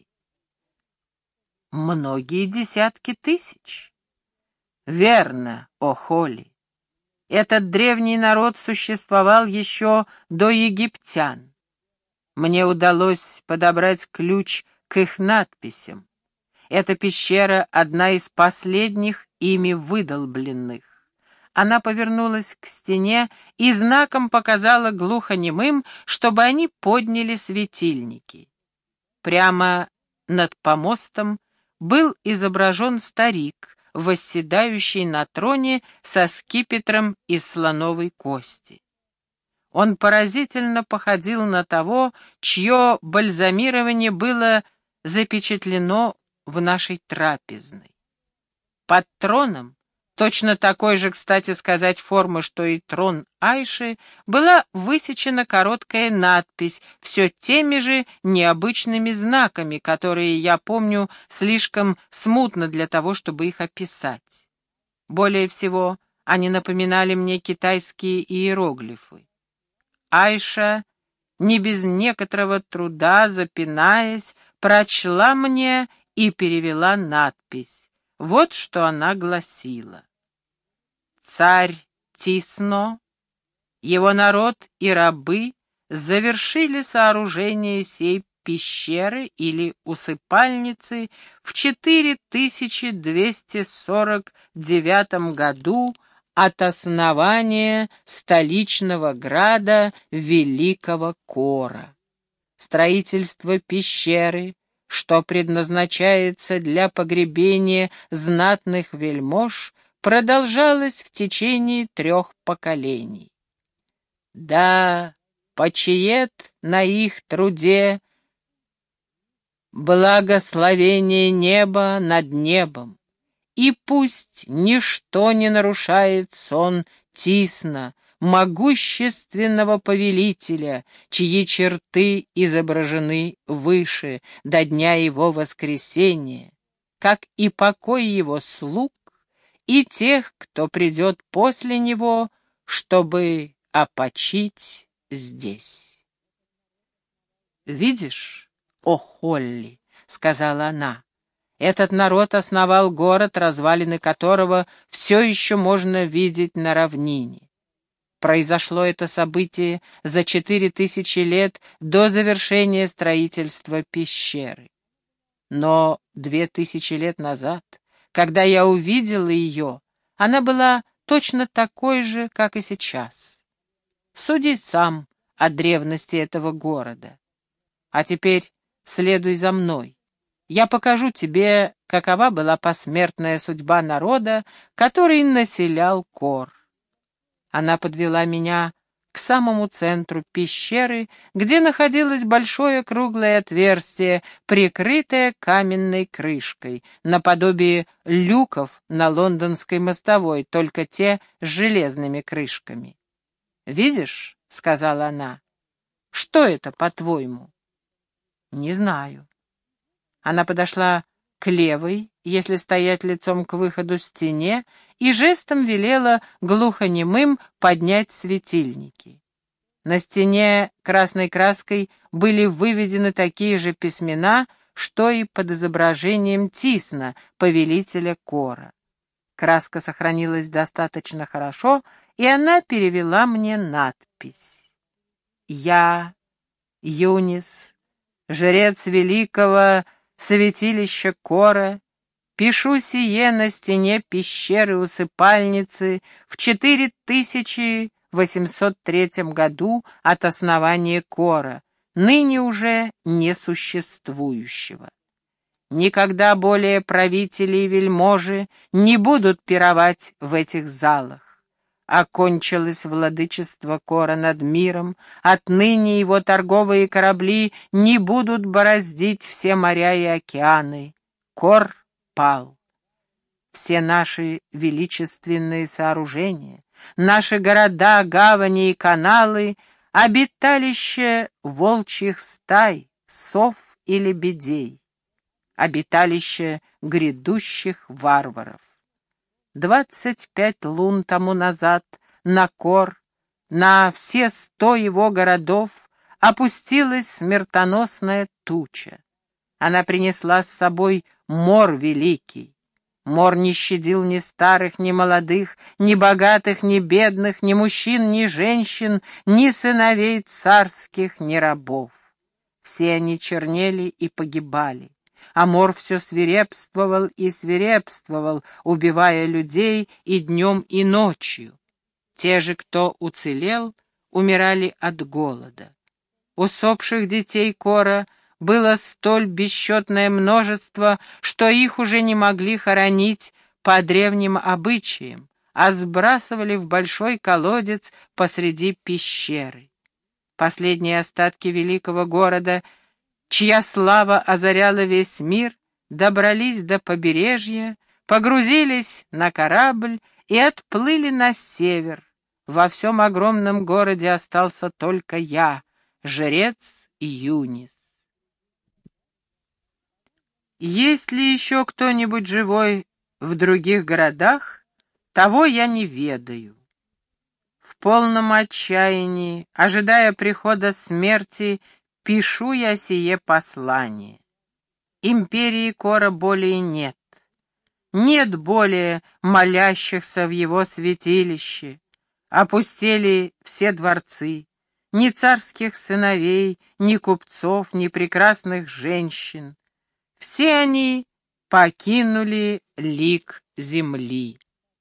Многие десятки тысяч. Верно, о Холли. Этот древний народ существовал еще до египтян. Мне удалось подобрать ключ к их надписям. Эта пещера — одна из последних ими выдолбленных. Она повернулась к стене и знаком показала глухонемым, чтобы они подняли светильники. Прямо над помостом был изображен старик, восседающий на троне со скипетром из слоновой кости. Он поразительно походил на того, чье бальзамирование было запечатлено в нашей трапезной. Под троном, точно такой же, кстати сказать, формы, что и трон Айши, была высечена короткая надпись, все теми же необычными знаками, которые я помню слишком смутно для того, чтобы их описать. Более всего, они напоминали мне китайские иероглифы. Айша, не без некоторого труда, запинаясь, прочла мне и перевела надпись. Вот что она гласила. Царь Тисно, его народ и рабы завершили сооружение сей пещеры или усыпальницы в четыре тысячи двести сорок девятом году от основания столичного града Великого Кора. Строительство пещеры, что предназначается для погребения знатных вельмож, продолжалось в течение трех поколений. Да, почиет на их труде благословение неба над небом, и пусть ничто не нарушает сон Тисна, могущественного повелителя, чьи черты изображены выше, до дня его воскресения, как и покой его слуг и тех, кто придет после него, чтобы опочить здесь. «Видишь, о Холли, — сказала она, — этот народ основал город, развалины которого все еще можно видеть на равнине. Произошло это событие за четыре тысячи лет до завершения строительства пещеры. Но две тысячи лет назад, когда я увидела ее, она была точно такой же, как и сейчас. Суди сам о древности этого города. А теперь следуй за мной. Я покажу тебе, какова была посмертная судьба народа, который населял Кор. Она подвела меня к самому центру пещеры, где находилось большое круглое отверстие, прикрытое каменной крышкой, наподобие люков на лондонской мостовой, только те с железными крышками. «Видишь, — сказала она, — что это, по-твоему?» «Не знаю». Она подошла к левой, если стоять лицом к выходу, стене, и жестом велела глухонемым поднять светильники. На стене красной краской были выведены такие же письмена, что и под изображением Тисна, повелителя Кора. Краска сохранилась достаточно хорошо, и она перевела мне надпись. «Я, Юнис, жрец великого святилища Кора, пишу сие на стене пещеры-усыпальницы в четыре тысячи восемьсот третьем году от основания Кора, ныне уже несуществующего. Никогда более правители и вельможи не будут пировать в этих залах. Окончилось владычество Кора над миром, отныне его торговые корабли не будут бороздить все моря и океаны. Кор пал. Все наши величественные сооружения, наши города, гавани и каналы — обиталище волчьих стай, сов и лебедей. обиталище грядущих варваров. Двадцать пять лун тому назад на Кор, на все сто его городов опустилась смертоносная туча. Она принесла с собой мор великий. Мор не щадил ни старых, ни молодых, ни богатых, ни бедных, ни мужчин, ни женщин, ни сыновей царских, ни рабов. Все они чернели и погибали. А мор все свирепствовал и свирепствовал, убивая людей и днем, и ночью. Те же, кто уцелел, умирали от голода. Усопших детей Кора было столь бесчетное множество, что их уже не могли хоронить по древним обычаям, а сбрасывали в большой колодец посреди пещеры. Последние остатки великого города, чья слава озаряла весь мир, добрались до побережья, погрузились на корабль и отплыли на север. Во всем огромном городе остался только я, жрец Юнис. Есть ли еще кто-нибудь живой в других городах, того я не ведаю. В полном отчаянии, ожидая прихода смерти, пишу я сие послание. Империи Кора более нет. Нет более молящихся в его святилище. Опустели все дворцы. Ни царских сыновей, ни купцов, ни прекрасных женщин. Все они покинули лик земли.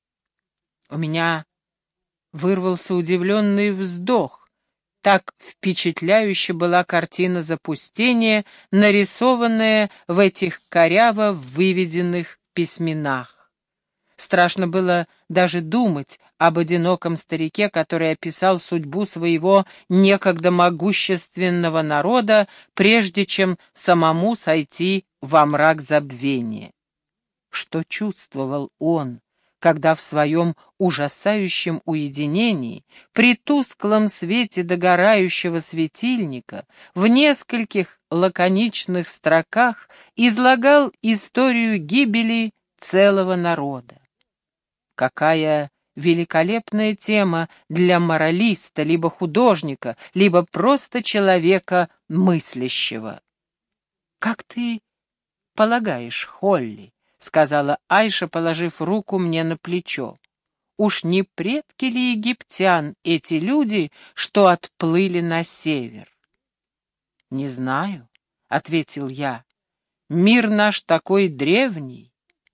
У меня вырвался удивленный вздох. Так впечатляюще была картина запустения, нарисованная в этих коряво выведенных письменах. Страшно было даже думать об одиноком старике, который описал судьбу своего некогда могущественного народа, прежде чем самому сойти во мрак забвения. Что чувствовал он, когда в своем ужасающем уединении, при тусклом свете догорающего светильника, в нескольких лаконичных строках излагал историю гибели целого народа? Какая великолепная тема для моралиста, либо художника, либо просто человека мыслящего. «Как ты полагаешь, Холли?» — сказала Айша, положив руку мне на плечо. «Уж не предки ли египтян эти люди, что отплыли на север?» «Не знаю», — ответил я. «Мир наш такой древний».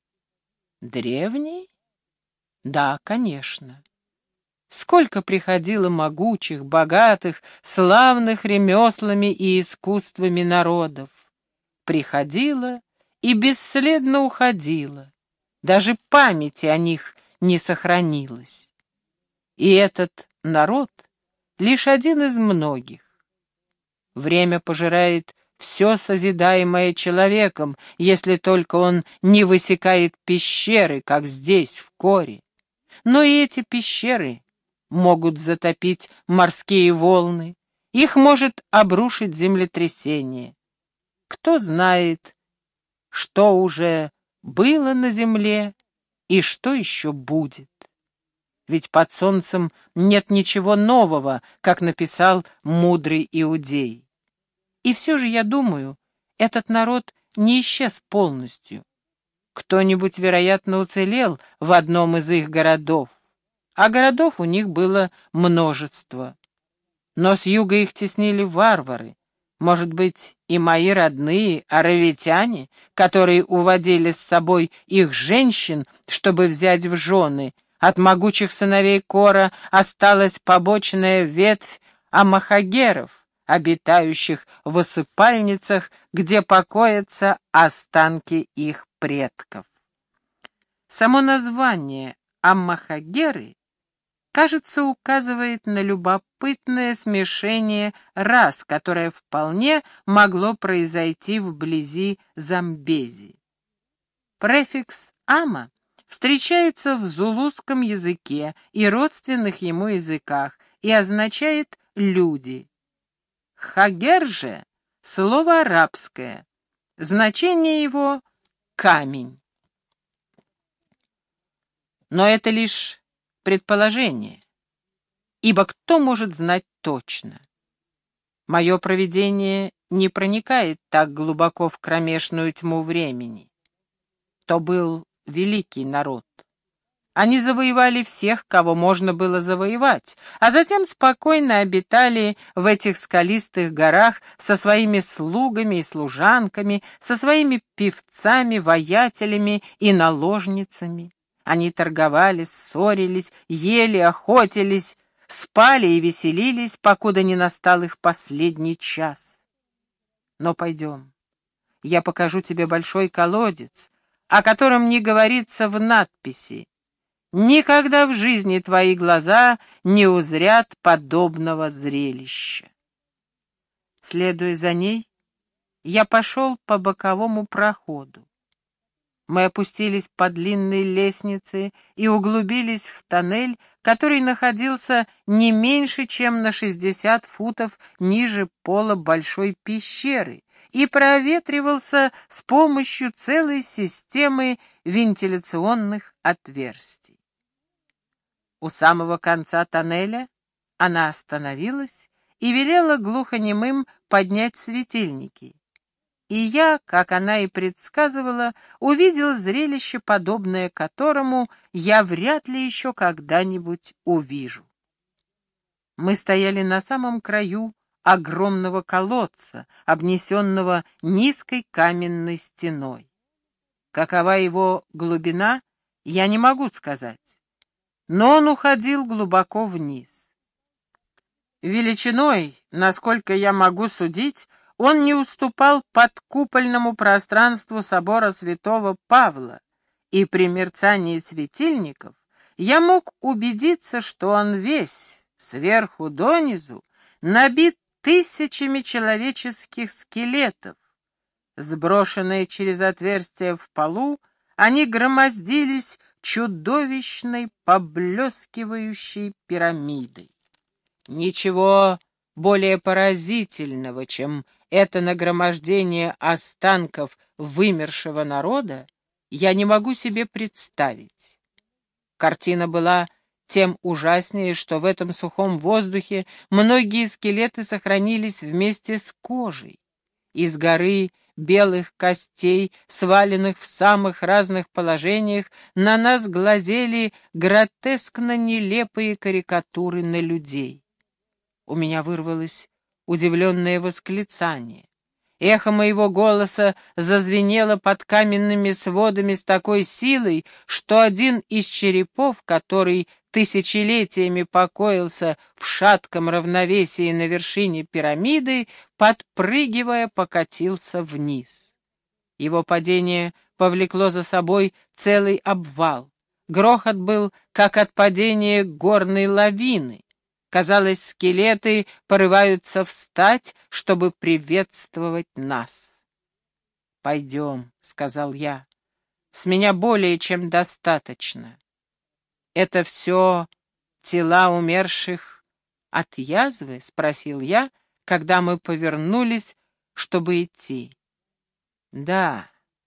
«Древний? Да, конечно. Сколько приходило могучих, богатых, славных ремеслами и искусствами народов. Приходило и бесследно уходило. Даже памяти о них не сохранилось. И этот народ лишь один из многих. Время пожирает все созидаемое человеком, если только он не высекает пещеры, как здесь, в Коре. Но и эти пещеры могут затопить морские волны, их может обрушить землетрясение. Кто знает, что уже было на земле и что еще будет. Ведь под солнцем нет ничего нового, как написал мудрый иудей. И все же, я думаю, этот народ не исчез полностью. Кто-нибудь, вероятно, уцелел в одном из их городов, а городов у них было множество. Но с юга их теснили варвары, может быть, и мои родные аравитяне, которые уводили с собой их женщин, чтобы взять в жены. От могучих сыновей Кора осталась побочная ветвь амахагеров, обитающих в усыпальницах, где покоятся останки их предков. Само название аммахагеры, кажется, указывает на любопытное смешение рас, которое вполне могло произойти вблизи Замбези. Префикс «ама» встречается в зулусском языке и родственных ему языках и означает «люди». Хагер же — слово арабское, Значение его — камень. Но это лишь предположение, ибо кто может знать точно? Мое провидение не проникает так глубоко в кромешную тьму времени. То был великий народ. Они завоевали всех, кого можно было завоевать, а затем спокойно обитали в этих скалистых горах со своими слугами и служанками, со своими певцами, воятелями и наложницами. Они торговали, ссорились, ели, охотились, спали и веселились, покуда не настал их последний час. Но пойдем, я покажу тебе большой колодец, о котором не говорится в надписи. Никогда в жизни твои глаза не узрят подобного зрелища. Следуя за ней, я пошел по боковому проходу. Мы опустились по длинной лестнице и углубились в тоннель, который находился не меньше, чем на шестьдесят футов ниже пола большой пещеры и проветривался с помощью целой системы вентиляционных отверстий. У самого конца тоннеля она остановилась и велела глухонемым поднять светильники. И я, как она и предсказывала, увидел зрелище, подобное которому я вряд ли еще когда-нибудь увижу. Мы стояли на самом краю огромного колодца, обнесенного низкой каменной стеной. Какова его глубина, я не могу сказать, но он уходил глубоко вниз. Величиной, насколько я могу судить, он не уступал подкупольному пространству собора святого Павла, и при мерцании светильников я мог убедиться, что он весь, сверху донизу, набит тысячами человеческих скелетов. Сброшенные через отверстия в полу, они громоздились чудовищной поблескивающей пирамидой. Ничего более поразительного, чем это нагромождение останков вымершего народа, я не могу себе представить. Картина была тем ужаснее, что в этом сухом воздухе многие скелеты сохранились вместе с кожей. Из горы белых костей, сваленных в самых разных положениях, на нас глазели гротескно нелепые карикатуры на людей. У меня вырвалось удивленное восклицание. Эхо моего голоса зазвенело под каменными сводами с такой силой, что один из черепов, который тысячелетиями покоился в шатком равновесии на вершине пирамиды, подпрыгивая, покатился вниз. Его падение повлекло за собой целый обвал. Грохот был, как от падения горной лавины. Казалось, скелеты порываются встать, чтобы приветствовать нас. «Пойдем», — сказал я, — «с меня более чем достаточно. Это все тела умерших от язвы?» — спросил я, когда мы повернулись, чтобы идти. «Да,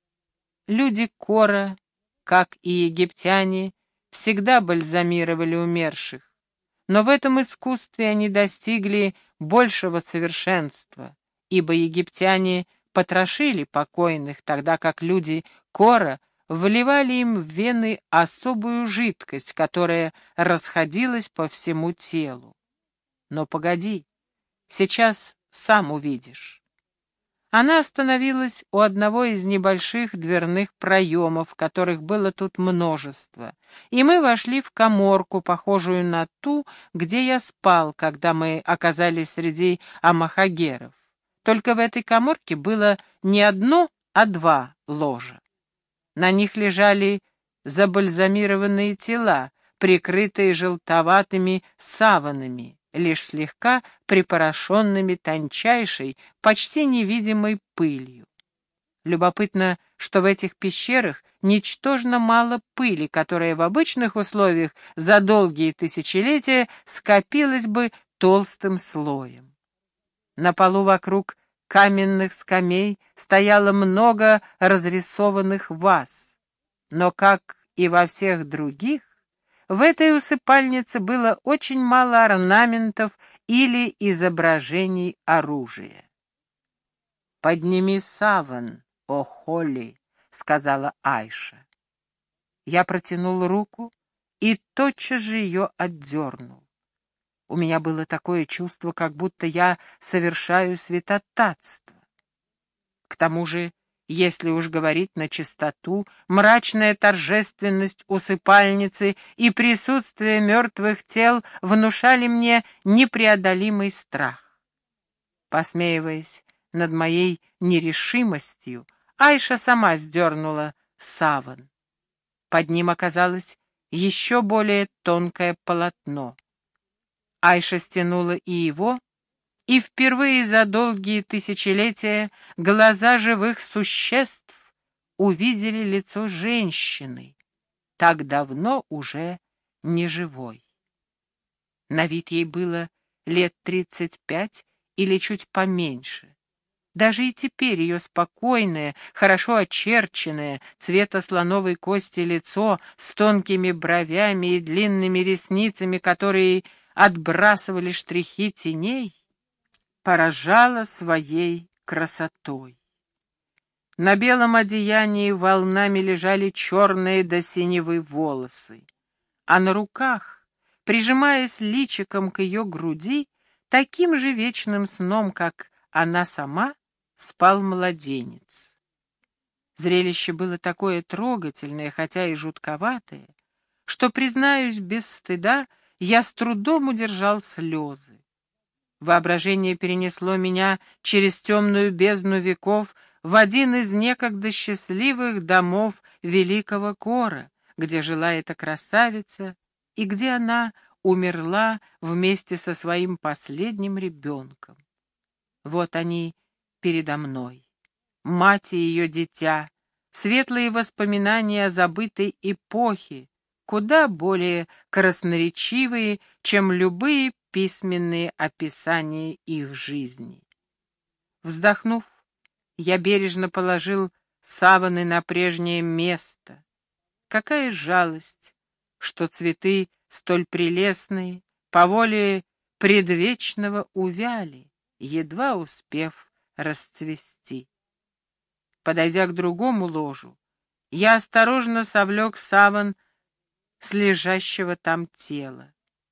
люди Кора, как и египтяне, всегда бальзамировали умерших. Но в этом искусстве они достигли большего совершенства, ибо египтяне потрошили покойных, тогда как люди Кора вливали им в вены особую жидкость, которая расходилась по всему телу. Но погоди, сейчас сам увидишь. Она остановилась у одного из небольших дверных проемов, которых было тут множество, и мы вошли в каморку, похожую на ту, где я спал, когда мы оказались среди амахагеров. Только в этой каморке было не одно, а два ложа. На них лежали забальзамированные тела, прикрытые желтоватыми саванами, лишь слегка припорошенными тончайшей, почти невидимой пылью. Любопытно, что в этих пещерах ничтожно мало пыли, которая в обычных условиях за долгие тысячелетия скопилась бы толстым слоем. На полу вокруг каменных скамей стояло много разрисованных ваз, но, как и во всех других, в этой усыпальнице было очень мало орнаментов или изображений оружия. «Подними саван, о Холли», — сказала Айша. Я протянул руку и тотчас же ее отдернул. У меня было такое чувство, как будто я совершаю святотатство. К тому же, если уж говорить на чистоту, мрачная торжественность усыпальницы и присутствие мертвых тел внушали мне непреодолимый страх. Посмеиваясь над моей нерешимостью, Айша сама сдернула саван. Под ним оказалось еще более тонкое полотно. Айша стянула и его, и впервые за долгие тысячелетия глаза живых существ увидели лицо женщины, так давно уже не живой. На вид ей было лет тридцать пять или чуть поменьше. Даже и теперь ее спокойное, хорошо очерченное, цвета слоновой кости лицо с тонкими бровями и длинными ресницами, которые отбрасывали штрихи теней, поражало своей красотой. На белом одеянии волнами лежали черные до синевы волосы, а на руках, прижимаясь личиком к ее груди, таким же вечным сном, как она сама, спал младенец. Зрелище было такое трогательное, хотя и жутковатое, что, признаюсь без стыда, я с трудом удержал слезы. Воображение перенесло меня через темную бездну веков в один из некогда счастливых домов великого Кора, где жила эта красавица и где она умерла вместе со своим последним ребенком. Вот они передо мной, мать и ее дитя, светлые воспоминания о забытой эпохе, куда более красноречивые, чем любые письменные описания их жизни. Вздохнув, я бережно положил саваны на прежнее место. Какая жалость, что цветы столь прелестные по воле предвечного увяли, едва успев расцвести. Подойдя к другому ложу, я осторожно совлек саван с лежащего там тела.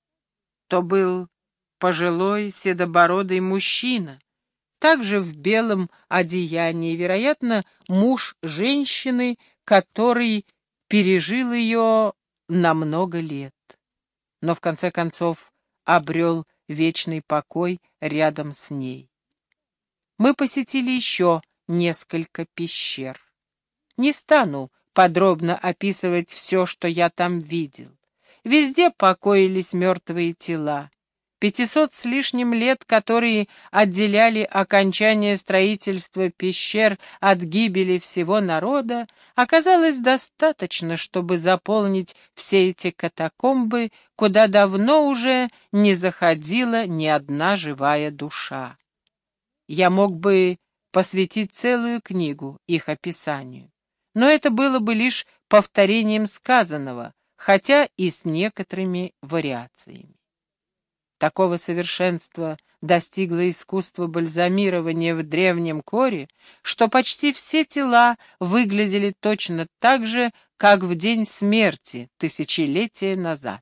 То был пожилой седобородый мужчина, также в белом одеянии, вероятно, муж женщины, который пережил ее на много лет, но в конце концов обрел вечный покой рядом с ней. Мы посетили еще несколько пещер. Не стану подробно описывать все, что я там видел. Везде покоились мертвые тела. Пятисот с лишним лет, которые отделяли окончание строительства пещер от гибели всего народа, оказалось достаточно, чтобы заполнить все эти катакомбы, куда давно уже не заходила ни одна живая душа. Я мог бы посвятить целую книгу их описанию, но это было бы лишь повторением сказанного, хотя и с некоторыми вариациями. Такого совершенства достигло искусство бальзамирования в древнем Коре, что почти все тела выглядели точно так же, как в день смерти тысячелетия назад.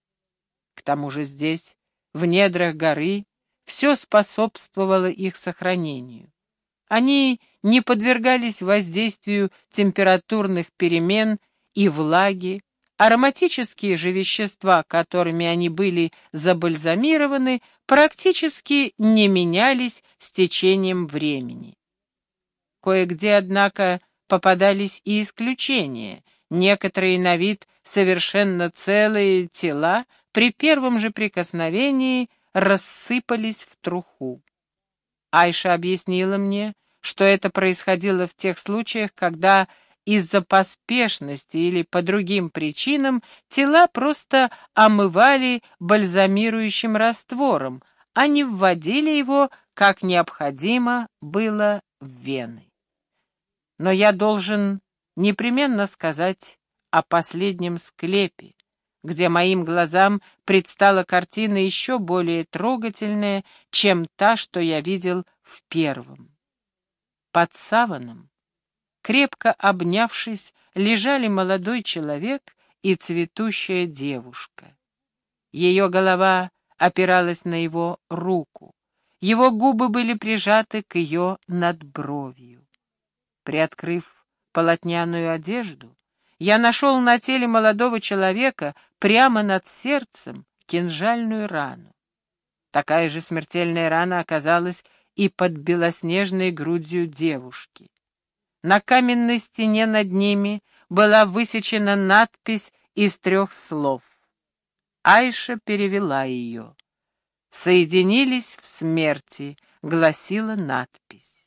К тому же здесь, в недрах горы, все способствовало их сохранению. Они не подвергались воздействию температурных перемен и влаги, ароматические же вещества, которыми они были забальзамированы, практически не менялись с течением времени. Кое-где, однако, попадались и исключения. Некоторые на вид совершенно целые тела при первом же прикосновении рассыпались в труху. Айша объяснила мне, что это происходило в тех случаях, когда из-за поспешности или по другим причинам тела просто омывали бальзамирующим раствором, а не вводили его как необходимо было в Вены. Но я должен непременно сказать о последнем склепе, где моим глазам предстала картина еще более трогательная, чем та, что я видел в первом. Под саваном, крепко обнявшись, лежали молодой человек и цветущая девушка. Ее голова опиралась на его руку, его губы были прижаты к ее надбровью. Приоткрыв полотняную одежду, я нашел на теле молодого человека прямо над сердцем кинжальную рану. Такая же смертельная рана оказалась и под белоснежной грудью девушки. На каменной стене над ними была высечена надпись из трех слов. Айша перевела ее. «Соединились в смерти», — гласила надпись.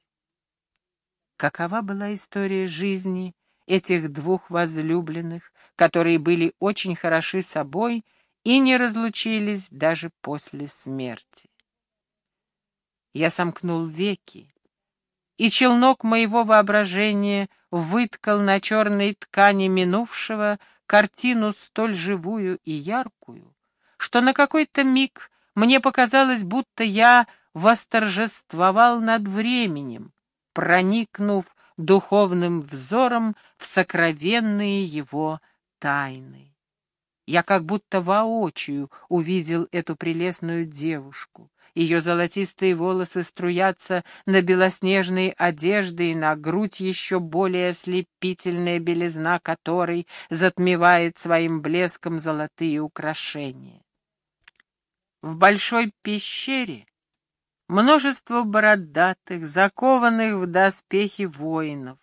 Какова была история жизни этих двух возлюбленных, которые были очень хороши собой и не разлучились даже после смерти? Я сомкнул веки, и челнок моего воображения выткал на черной ткани минувшего картину столь живую и яркую, что на какой-то миг мне показалось, будто я восторжествовал над временем, проникнув духовным взором в сокровенные его тайны. Я как будто воочию увидел эту прелестную девушку. Ее золотистые волосы струятся на белоснежные одежды и на грудь еще более ослепительная белизна которой затмевает своим блеском золотые украшения. В большой пещере множество бородатых, закованных в доспехи воинов.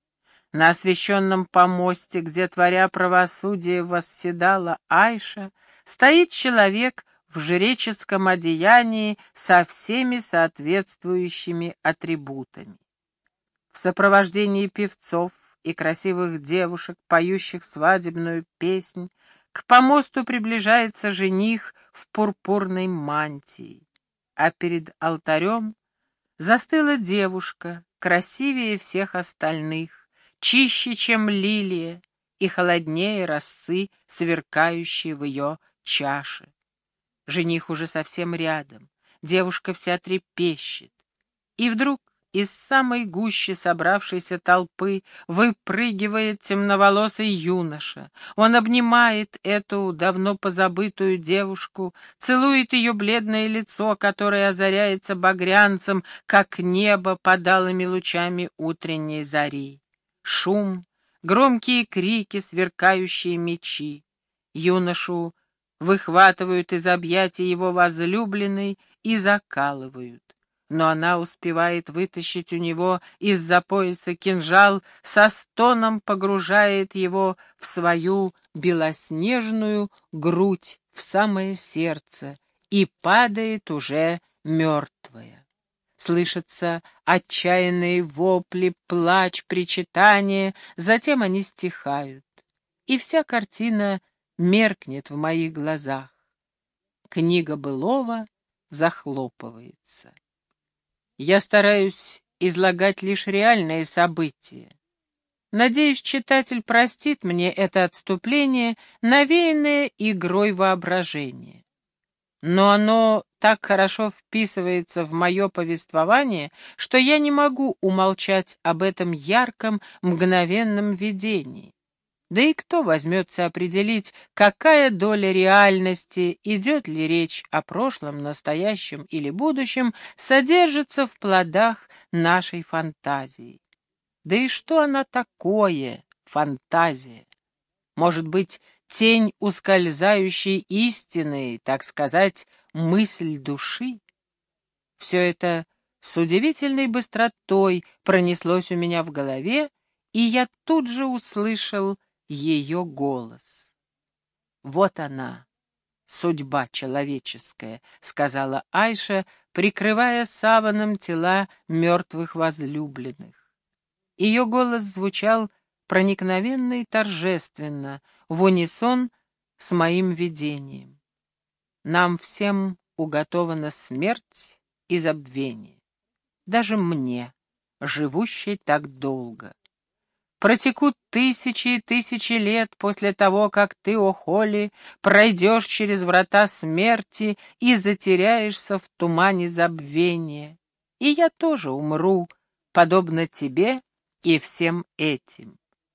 На освященном помосте, где, творя правосудие, восседала Айша, стоит человек в жреческом одеянии со всеми соответствующими атрибутами. В сопровождении певцов и красивых девушек, поющих свадебную песнь, к помосту приближается жених в пурпурной мантии, а перед алтарем застыла девушка, красивее всех остальных, чище, чем лилия, и холоднее росы, сверкающей в ее чаше. Жених уже совсем рядом, девушка вся трепещет. И вдруг из самой гущи собравшейся толпы выпрыгивает темноволосый юноша. Он обнимает эту давно позабытую девушку, целует ее бледное лицо, которое озаряется багрянцем, как небо под алыми лучами утренней зари. Шум, громкие крики, сверкающие мечи. Юношу выхватывают из объятий его возлюбленной и закалывают. Но она успевает вытащить у него из-за пояса кинжал, со стоном погружает его в свою белоснежную грудь, в самое сердце, и падает уже мертвая. Слышатся отчаянные вопли, плач, причитания, затем они стихают, и вся картина меркнет в моих глазах. Книга былого захлопывается. Я стараюсь излагать лишь реальные события. Надеюсь, читатель простит мне это отступление, навеянное игрой воображения. Но оно так хорошо вписывается в мое повествование, что я не могу умолчать об этом ярком, мгновенном видении. Да и кто возьмется определить, какая доля реальности, идет ли речь о прошлом, настоящем или будущем, содержится в плодах нашей фантазии? Да и что она такое, фантазия? Может быть, тень ускользающей истины, так сказать, мысль души? Все это с удивительной быстротой пронеслось у меня в голове, и я тут же услышал ее голос. «Вот она, судьба человеческая», — сказала Айша, прикрывая саваном тела мертвых возлюбленных. Ее голос звучал проникновенно и торжественно, в унисон с моим видением. Нам всем уготована смерть и забвение. даже мне, живущей так долго. Протекут тысячи и тысячи лет после того, как ты, о Холли, пройдешь через врата смерти и затеряешься в тумане забвения. И я тоже умру, подобно тебе и всем этим.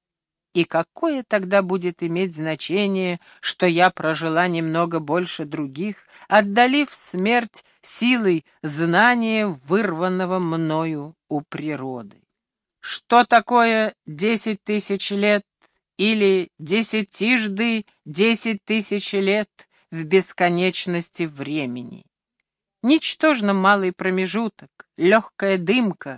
И какое тогда будет иметь значение, что я прожила немного больше других, отдалив смерть силой знания, вырванного мною у природы? Что такое десять тысяч лет или десятижды десять тысяч лет в бесконечности времени? Ничтожно малый промежуток, легкая дымка,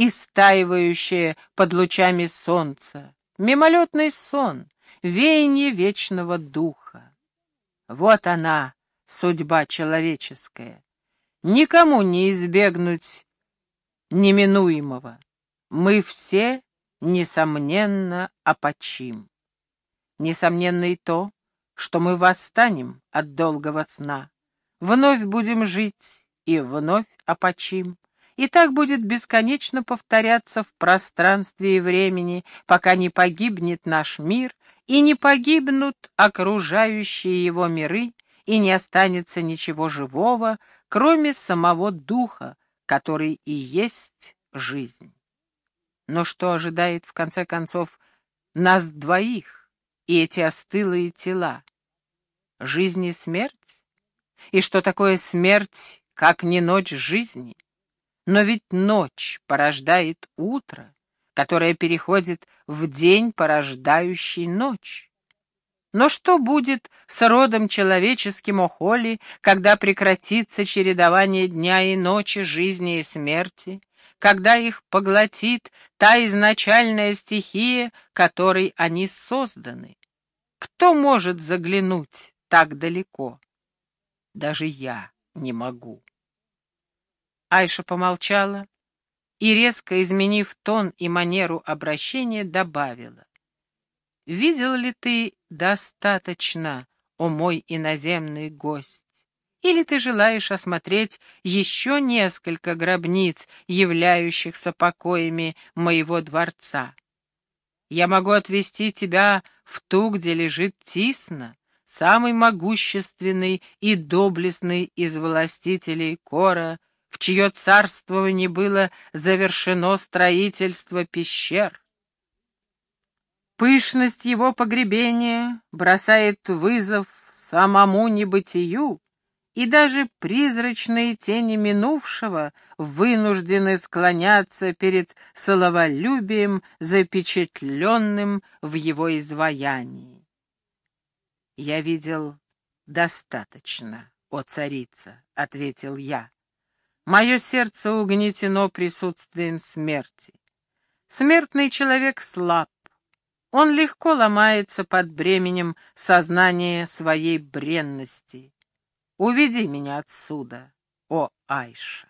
истаивающая под лучами солнца, мимолетный сон, веяние вечного духа. Вот она, судьба человеческая. Никому не избегнуть неминуемого. Мы все, несомненно, опочим. Несомненно и то, что мы восстанем от долгого сна, вновь будем жить и вновь опочим. И так будет бесконечно повторяться в пространстве и времени, пока не погибнет наш мир и не погибнут окружающие его миры, и не останется ничего живого, кроме самого духа, который и есть жизнь. Но что ожидает, в конце концов, нас двоих и эти остылые тела? Жизнь и смерть? И что такое смерть, как не ночь жизни? Но ведь ночь порождает утро, которое переходит в день, порождающий ночь. Но что будет с родом человеческим, о Холли, когда прекратится чередование дня и ночи, жизни и смерти, когда их поглотит та изначальная стихия, которой они созданы? Кто может заглянуть так далеко? Даже я не могу. Айша помолчала и, резко изменив тон и манеру обращения, добавила: «Видел ли ты достаточно, о мой иноземный гость? Или ты желаешь осмотреть еще несколько гробниц, являющихся покоями моего дворца? Я могу отвезти тебя в ту, где лежит Тисна, самый могущественный и доблестный из властителей Кора, в чье царствование было завершено строительство пещер. Пышность его погребения бросает вызов самому небытию, и даже призрачные тени минувшего вынуждены склоняться перед славолюбием, запечатленным в его изваянии. «Я видел достаточно, о царица», — ответил я. «Мое сердце угнетено присутствием смерти. Смертный человек слаб. Он легко ломается под бременем сознания своей бренности. Уведи меня отсюда, о Айша».